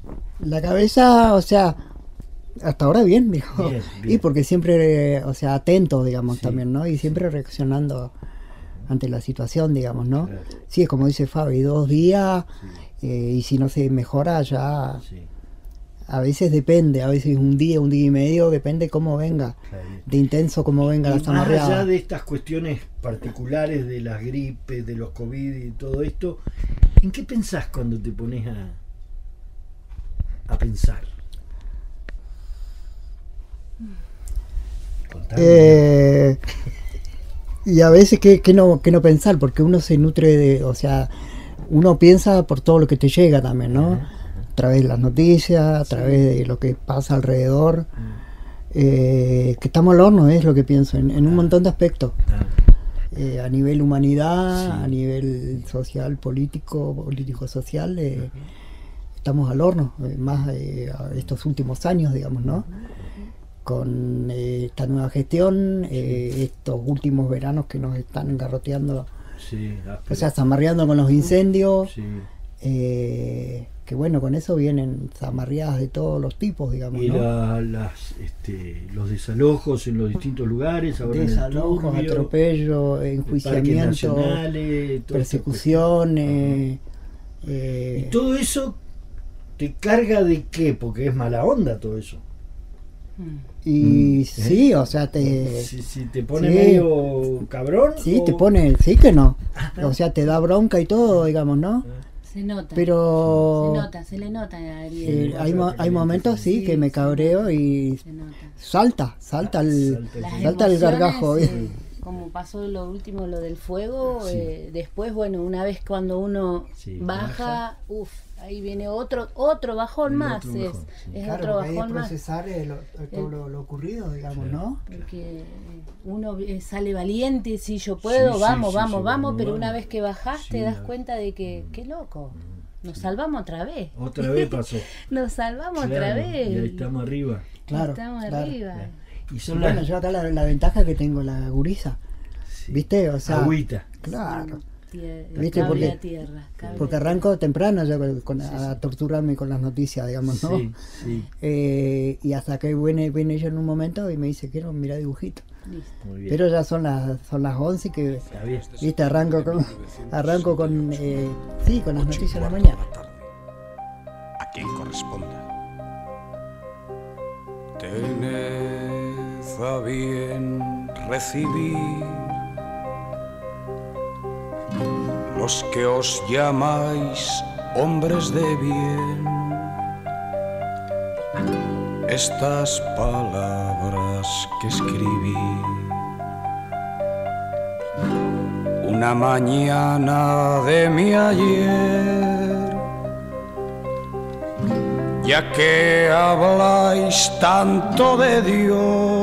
La cabeza, o sea, hasta ahora bien, dijo. Bien, bien. Y porque siempre, eh, o sea, atento, digamos, Sí. también, ¿no? Y siempre reaccionando ante la situación, digamos, ¿no? Claro. Sí, es como dice Fabi, dos días, eh, y si no se mejora ya, Sí, a veces depende, a veces un día, un día y medio, depende cómo venga, está bien. de intenso como venga la Y más allá zamarreada. de estas cuestiones particulares de las gripes, de los COVID y todo esto, ¿en qué pensás cuando te pones a, a pensar? Contame. Eh, y a veces que, que no que no pensar, porque uno se nutre de, o sea, uno piensa por todo lo que te llega también, ¿no? A través de las noticias, a través de lo que pasa alrededor. Eh, que estamos al horno, es lo que pienso, en, en un montón de aspectos. Ah, Eh, a nivel humanidad, Sí. a nivel social, político, político-social, eh, estamos al horno, eh, más eh, a estos últimos años, digamos, ¿no? Con eh, esta nueva gestión, eh, estos últimos veranos que nos están garroteando, sí, ah, o sea, zamarreando con los incendios, sí, eh, que bueno, con eso vienen zamarriadas de todos los tipos, digamos, Y ¿no? la- las, este, los desalojos en los distintos lugares, ahora en el Desalojos, Turbio, atropellos, parques enjuiciamientos, nacionales, todo persecuciones. eh, ¿Y todo eso te carga de qué? Porque es mala onda todo eso. Y Mm. sí, o sea, te... Si, si te pone sí. medio cabrón. Sí, o- te pone, sí que no. O sea, te da bronca y todo, digamos, ¿no? Se nota. Pero Se nota, se le nota a eh, Ariel. hay, mo- hay momentos, sí, que me cabreo y salta, salta el, Las salta el emociones, gargajo. eh, como pasó lo último, lo del fuego, Sí. eh, después, bueno, una vez cuando uno Sí, baja, uff, ahí viene otro otro bajón El más, otro es, bajón, sí. es Claro, otro porque hay que bajón más. procesar eh, lo- todo El- lo, lo ocurrido, digamos, ¿no? Porque uno eh, sale valiente, si yo puedo, Sí, sí, vamos, sí, vamos, sí, vamos, vamos, pero vamos. una vez que bajás Sí, te das la- cuenta de que, qué loco, nos salvamos otra vez. Otra vez pasó. Nos salvamos otra Claro, vez. y ahí estamos arriba. Claro, Estamos claro. arriba. Y son Bueno, las yo acá la, la ventaja que tengo la gurisa, ¿viste? O sea, agüita. claro. Tie- ¿Viste? cable Porque, a tierra, cable porque a tierra. arranco temprano yo con- con- a torturarme con las noticias, digamos, ¿no? Sí, sí. Eh, y hasta que viene, viene ella en un momento y me dice, quiero mirar dibujitos. Listo. Muy bien. Pero ya son las son las once que Está bien. viste arranco con arranco con eh, sí con las noticias de la mañana. A quien corresponda. Tened a bien recibir los que os llamáis hombres de bien estas palabras que escribí una mañana de mi ayer, ya que habláis tanto de Dios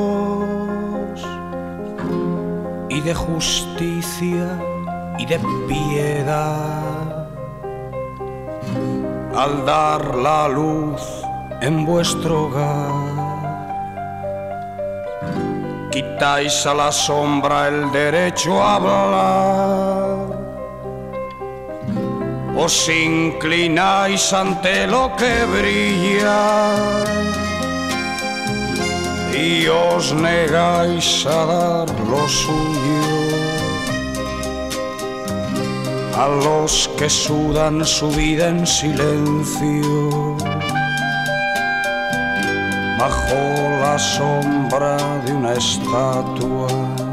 y de justicia y de piedad, al dar la luz en vuestro hogar, quitáis a la sombra el derecho a hablar, os inclináis ante lo que brilla y os negáis a dar lo suyo a los que sudan su vida en silencio bajo la sombra de una estatua.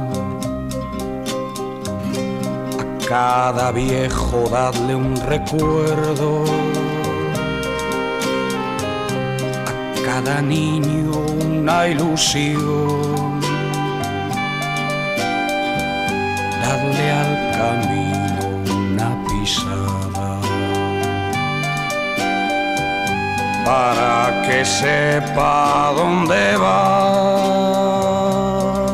A cada viejo dadle un recuerdo, a cada niño una ilusión, dadle al camino una pisada para que sepa dónde va.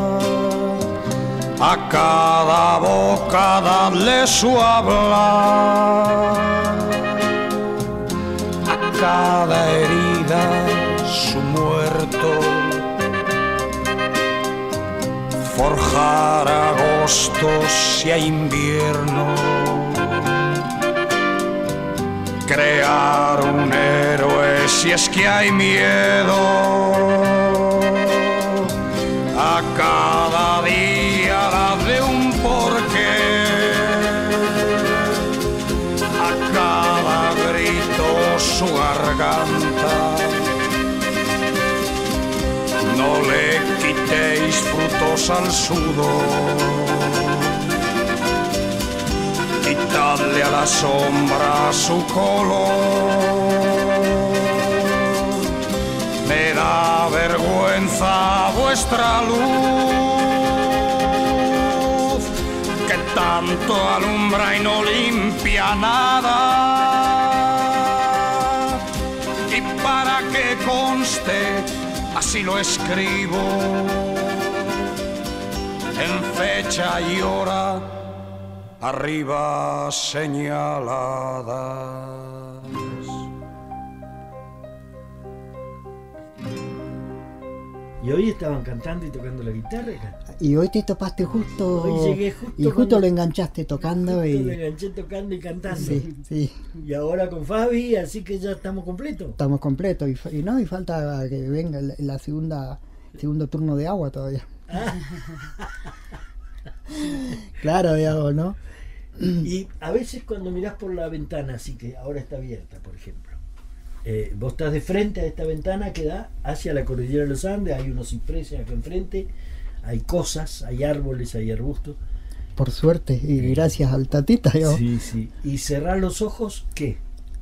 A cada boca dadle su hablar, a cada herida su muerto, forjar agosto si hay invierno, crear un héroe si es que hay miedo, a cada día dadle un porqué, a cada grito su garganta, no le quitéis frutos al sudor, quitadle a la sombra su color. Me da vergüenza vuestra luz, que tanto alumbra y no limpia nada. Y para que conste, así lo escribo, en fecha y hora arriba señaladas. Y hoy estaban cantando y tocando la guitarra acá. Y hoy te topaste justo. Hoy llegué justo. Y justo cuando, lo enganchaste tocando. Justo y lo enganché tocando y cantando. Sí, sí. Y ahora con Fabi, así que ya estamos completos. Estamos completos. Y, y no, y falta que venga la, la segunda segundo turno de agua todavía. Ah. Claro, digamos, ¿no? Y a veces cuando mirás por la ventana, así que ahora está abierta, por ejemplo, eh, vos estás de frente a esta ventana que da hacia la cordillera de los Andes, hay unos cipreses acá enfrente, hay cosas, hay árboles, hay arbustos. Por suerte, y gracias al tatita. Yo. Sí, sí. Y cerrar los ojos, ¿qué?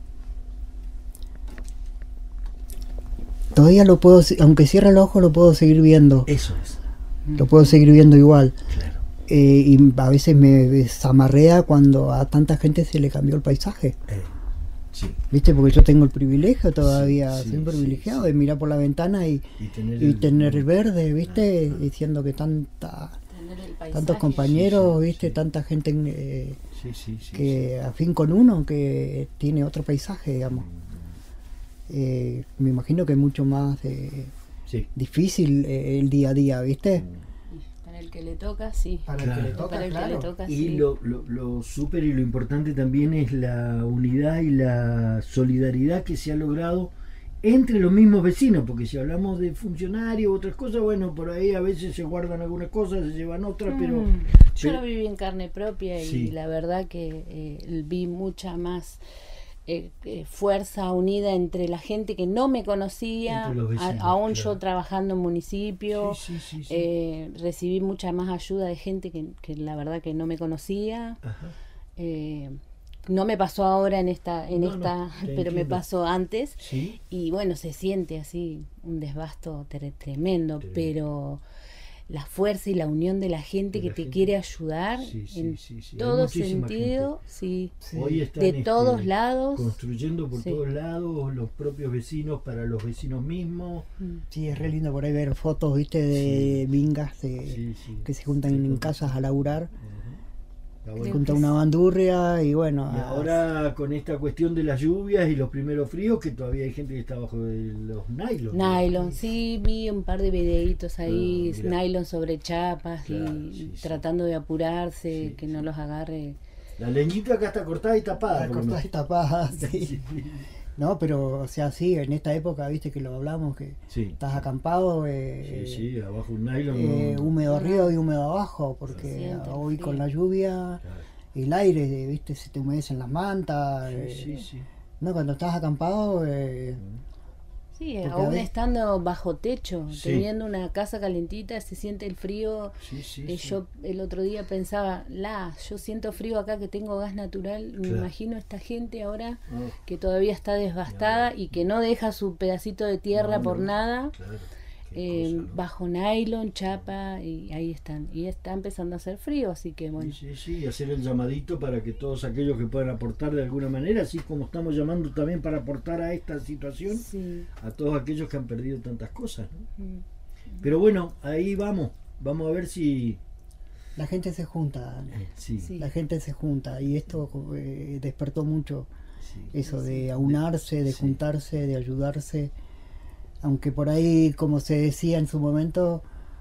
Todavía lo puedo, aunque cierre los ojos, lo puedo seguir viendo. Eso es. Lo puedo seguir viendo igual. Claro. Eh, y a veces me desamarrea cuando a tanta gente se le cambió el paisaje. Eh, sí. ¿Viste? Porque yo tengo el privilegio todavía, sí, sí, soy un privilegiado sí, sí. de mirar por la ventana y, y tener, y el, tener verde, ¿viste? Ah, ah. Diciendo que tanta tantos compañeros, sí, sí, ¿viste? Sí. Tanta gente eh, sí, sí, sí, que sí. afín con uno, que tiene otro paisaje, digamos. Eh, me imagino que es mucho más eh, sí. difícil eh, el día a día, ¿viste? Para el que le toca, sí. Para claro. el que le toca, Para el claro. que le toca, y sí. lo, lo, lo súper y lo importante también es la unidad y la solidaridad que se ha logrado entre los mismos vecinos, porque si hablamos de funcionarios u otras cosas, bueno, por ahí a veces se guardan algunas cosas, se llevan otras, mm, pero... Yo pero, lo viví en carne propia y sí. la verdad que eh, vi mucha más eh, eh, fuerza unida entre la gente que no me conocía, vecinos, a, aún claro. yo trabajando en municipio, sí, sí, sí, sí. Eh, recibí mucha más ayuda de gente que, que la verdad que no me conocía. Ajá. Eh, no me pasó ahora en esta, en no, esta, no, pero entiendo. me pasó antes. ¿Sí? Y bueno, se siente así un desbasto tre tremendo, tremendo, pero la fuerza y la unión de la gente de que la te gente. quiere ayudar sí, sí, en sí, sí. todo sentido, sí, sí. Hoy están, de este, todos lados, construyendo por sí. todos lados, los propios vecinos para los vecinos mismos. Sí, es re lindo por ahí ver fotos, viste, de sí. mingas de, sí, sí. que se juntan sí, en casas a laburar. Se junta una bandurria y bueno. Y ahora con esta cuestión de las lluvias y los primeros fríos, que todavía hay gente que está bajo de los nylon. Nylon, sí, vi un par de videitos ahí, ah, nylon sobre chapas claro, y sí, tratando sí. de apurarse, sí, que sí. no los agarre. La leñita acá está cortada y tapada. Está cortada y tapada, sí. sí. No, pero o sea, sí, en esta época, viste que lo hablamos, que sí, estás sí. acampado, eh, sí, sí, abajo un nylon. Eh, no, húmedo no. arriba y húmedo abajo, porque hoy con la lluvia, claro. el aire, viste, se te humedecen las mantas. Sí, eh, sí, sí. No, cuando estás acampado... Eh, sí, aún vez... estando bajo techo, sí. teniendo una casa calentita, se siente el frío. Sí, sí, eh, sí. Yo el otro día pensaba, la, yo siento frío acá que tengo gas natural, claro. me imagino esta gente ahora oh. que todavía está devastada no, no. y que no deja su pedacito de tierra no, por no. nada. Claro. Eh, cosa, ¿no? Bajo nylon, chapa, y ahí están. Y está empezando a hacer frío, así que bueno. Sí, sí, sí, hacer el llamadito para que todos aquellos que puedan aportar de alguna manera, así como estamos llamando también para aportar a esta situación, sí. a todos aquellos que han perdido tantas cosas, ¿no? Mm. Pero bueno, ahí vamos, vamos a ver si... La gente se junta, eh, sí. Sí. La gente se junta, y esto eh, despertó mucho sí. eso sí. de aunarse, de sí. juntarse, de ayudarse. Aunque por ahí, como se decía en su momento,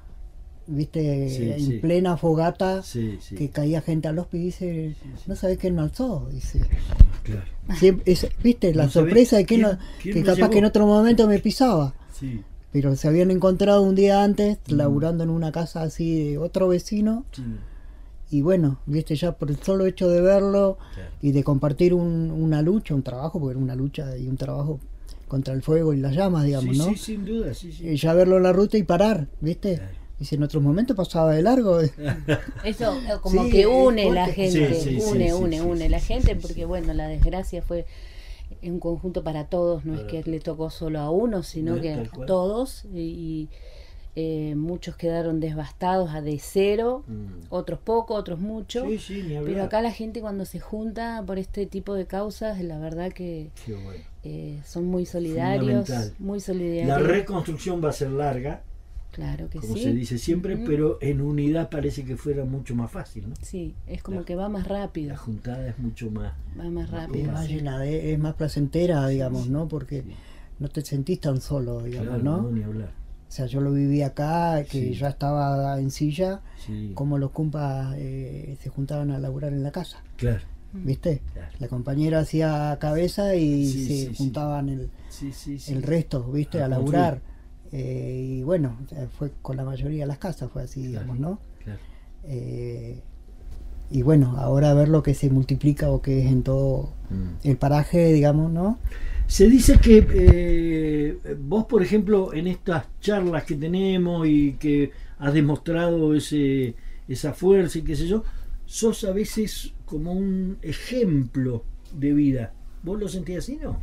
viste, sí, en sí. plena fogata, sí, sí. que caía gente a los pies, dice, sí, sí. no sabés quién me alzó, dice. Claro. Siempre, es, viste, la no sorpresa de que, quién, no, quién que capaz llevó? que en otro momento me pisaba. Sí. Pero se habían encontrado un día antes, mm. laburando en una casa así de otro vecino. Sí. Y bueno, viste, ya por el solo hecho de verlo claro. y de compartir un, una lucha, un trabajo, porque era una lucha y un trabajo contra el fuego y las llamas, digamos, sí, ¿no? Sí, sin duda, sí, sí. Y ya verlo en la ruta y parar, ¿viste? Claro. Y si en otros momentos pasaba de largo. Eso como sí, que une la gente, sí, sí, une, sí, une, sí, une sí, la sí, gente, sí, porque sí, bueno, sí, la desgracia fue un conjunto para todos, no claro. es que le tocó solo a uno, sino no, que a todos, y, y eh, muchos quedaron devastados a de cero, mm. otros poco, otros mucho, sí, sí, ni pero acá la gente cuando se junta por este tipo de causas, la verdad que bueno. eh, son muy solidarios, muy solidarios. La reconstrucción va a ser larga, claro que como sí, se dice siempre, uh-huh. pero en unidad parece que fuera mucho más fácil, ¿no? Sí, es como la, que va más rápido. La juntada es mucho más, va más rápido, es más llena, es más placentera, digamos, ¿no? Porque sí. no te sentís tan solo, digamos, claro, ¿no? no, ni hablar. sea, yo lo viví acá, que Sí. ya estaba en silla, Sí. como los compas eh, se juntaban a laburar en la casa. Claro. ¿Viste? Claro. La compañera hacía cabeza y Sí, se sí, sí. juntaban el, Sí, sí, sí. el resto, ¿viste? A A laburar. Eh, y bueno, eh, fue con la mayoría de las casas, fue así, digamos, ¿no? Claro. Eh, y bueno, ahora ver lo que se multiplica o que es en todo Mm. el paraje, digamos, ¿no? Se dice que eh, vos, por ejemplo, en estas charlas que tenemos y que has demostrado ese, esa fuerza y qué sé yo, sos a veces como un ejemplo de vida. ¿Vos lo sentís así, no?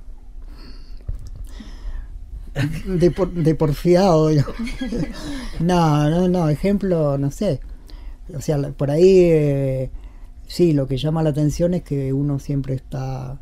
De, por, de porfiado, digamos. No, no, no, ejemplo, no sé. O sea, la- por ahí eh, sí, lo que llama la atención es que uno siempre está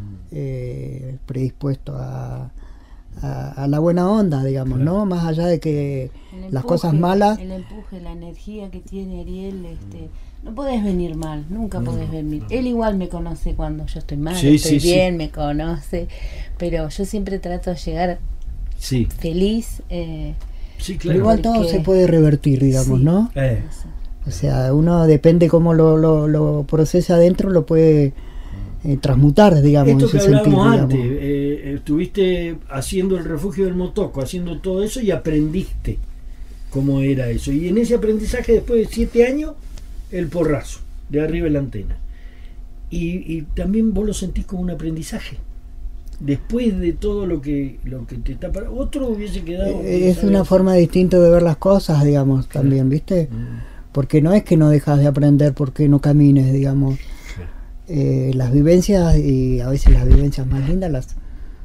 eh, predispuesto a, a, a la buena onda, digamos, ¿no? Más allá de que El las empuje, cosas malas. El empuje, la energía que tiene Ariel, este, no podés venir mal, nunca podés venir. Él igual me conoce cuando yo estoy mal, Sí, estoy sí, sí. bien, me conoce, pero yo siempre trato de llegar Sí. feliz. Eh, Sí, Pero igual todo porque- se puede revertir, digamos, Sí. ¿no? Eh, O sea, uno depende cómo lo, lo, lo procesa adentro, lo puede eh, transmutar, digamos, Esto en que ese sentido, hablábamos antes, digamos. eh, estuviste haciendo el refugio del Motoco, haciendo todo eso y aprendiste cómo era eso. Y en ese aprendizaje, después de siete años, el porrazo, de arriba de la antena. Y, y también vos lo sentís como un aprendizaje. Después de todo lo que lo que te está para otro hubiese quedado. Eh, es ¿sabes? una forma distinta de ver las cosas, digamos, también, ¿viste? Porque no es que no dejas de aprender porque no camines, digamos. Eh, las vivencias, y a veces las vivencias más lindas, las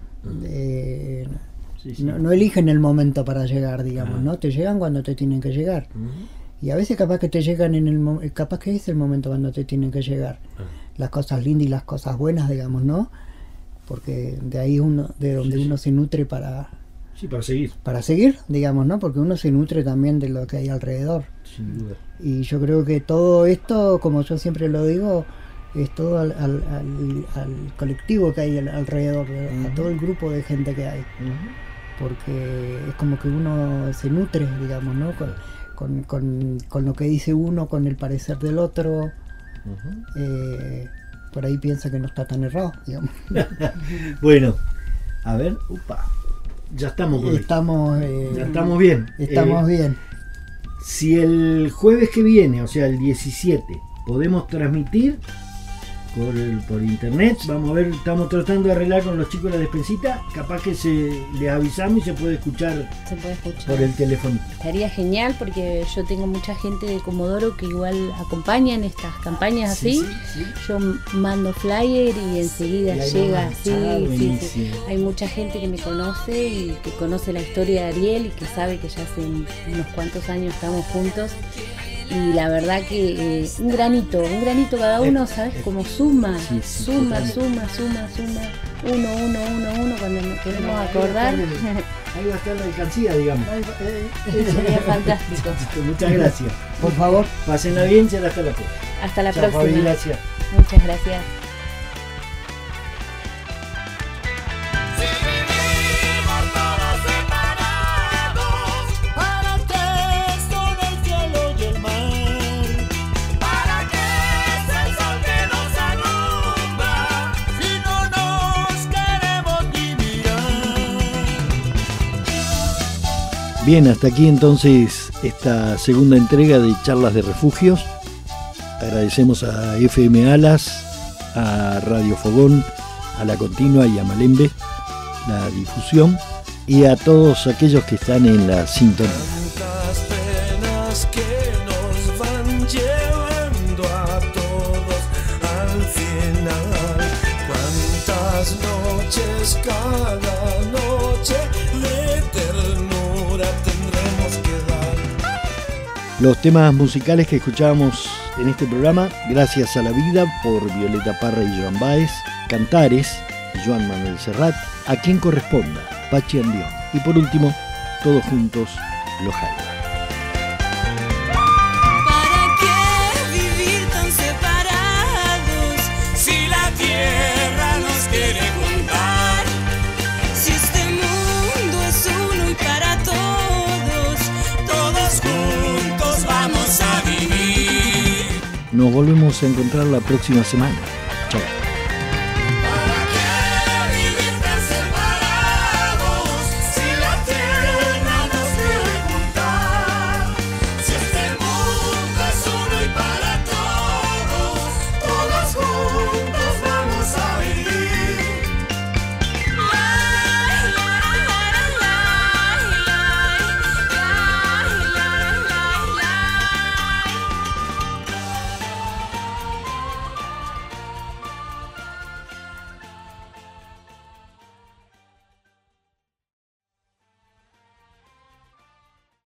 eh, Sí, sí. no, no eligen el momento para llegar, digamos, Ah. ¿no? Te llegan cuando te tienen que llegar. Ujú. Y a veces capaz que te llegan en el mo- capaz que es el momento cuando te tienen que llegar. Ah. Las cosas lindas y las cosas buenas, digamos, ¿no? Porque de ahí uno, de donde Sí, sí. uno se nutre para, Sí, para seguir, para seguir, digamos, ¿no? Porque uno se nutre también de lo que hay alrededor. sin duda. Y yo creo que todo esto, como yo siempre lo digo, es todo al, al- al- al colectivo que hay al- alrededor, a Ujú. todo el grupo de gente que hay. Porque es como que uno se nutre, digamos, ¿no? Con, con, con- con lo que dice uno, con el parecer del otro. Ujú. eh, por ahí piensa que no está tan errado, digamos. Bueno, a ver, upa, ya estamos por ahí. Estamos, eh, Ya estamos bien. Estamos Eh, bien. Si el jueves que viene, o sea, el diecisiete, podemos transmitir por, el- por internet, vamos a ver, estamos tratando de arreglar con los chicos de la despensita, capaz que se les avisamos y se puede escuchar se puede escuchar. por el teléfono. Estaría genial porque yo tengo mucha gente de Comodoro que igual acompaña en estas campañas Sí, así. sí, sí. Yo mando flyer y enseguida Y ahí llega. nomás. Sí, Ah, sí, sí. buenísimo. Hay mucha gente que me conoce y que conoce la historia de Ariel y que sabe que ya hace un- unos cuantos años estamos juntos. Y la verdad que eh, un granito, un granito cada uno, ¿sabes? Como suma, Sí, sí, suma, totalmente. suma, suma, suma. Uno, uno, uno, uno, cuando nos queremos acordar. Ahí va a estar la alcancía, digamos. Sería fantástico. Muchas gracias. Por favor. Pásenla bien, será hasta la próxima. Hasta la Chao, próxima. Fabi, gracias. Muchas gracias. ¿Para qué son el cielo y el mar? ¿Para qué es el sol que nos alumbra? Si no nos queremos ni mirar. Bien, hasta aquí entonces esta segunda entrega de Charlas de Refugios. Agradecemos a F M Alas, a Radio Fogón, a La Continua y a Malembe la difusión, y a todos aquellos que están en la sintonía. Tantas penas que nos van llevando a todos al final. Cuántas noches, cada noche de ternura tendremos que dar. Los temas musicales que escuchábamos en este programa, Gracias a la Vida por Violeta Parra y Joan Baez, Cantares, Joan Manuel Serrat, A quien corresponda, Pachi Andión, y por último, todos juntos, Los Jaiba. ¿Para qué vivir tan separados si la tierra nos quiere juntar? Si este mundo es uno y para todos. volvemos a encontrar la próxima semana.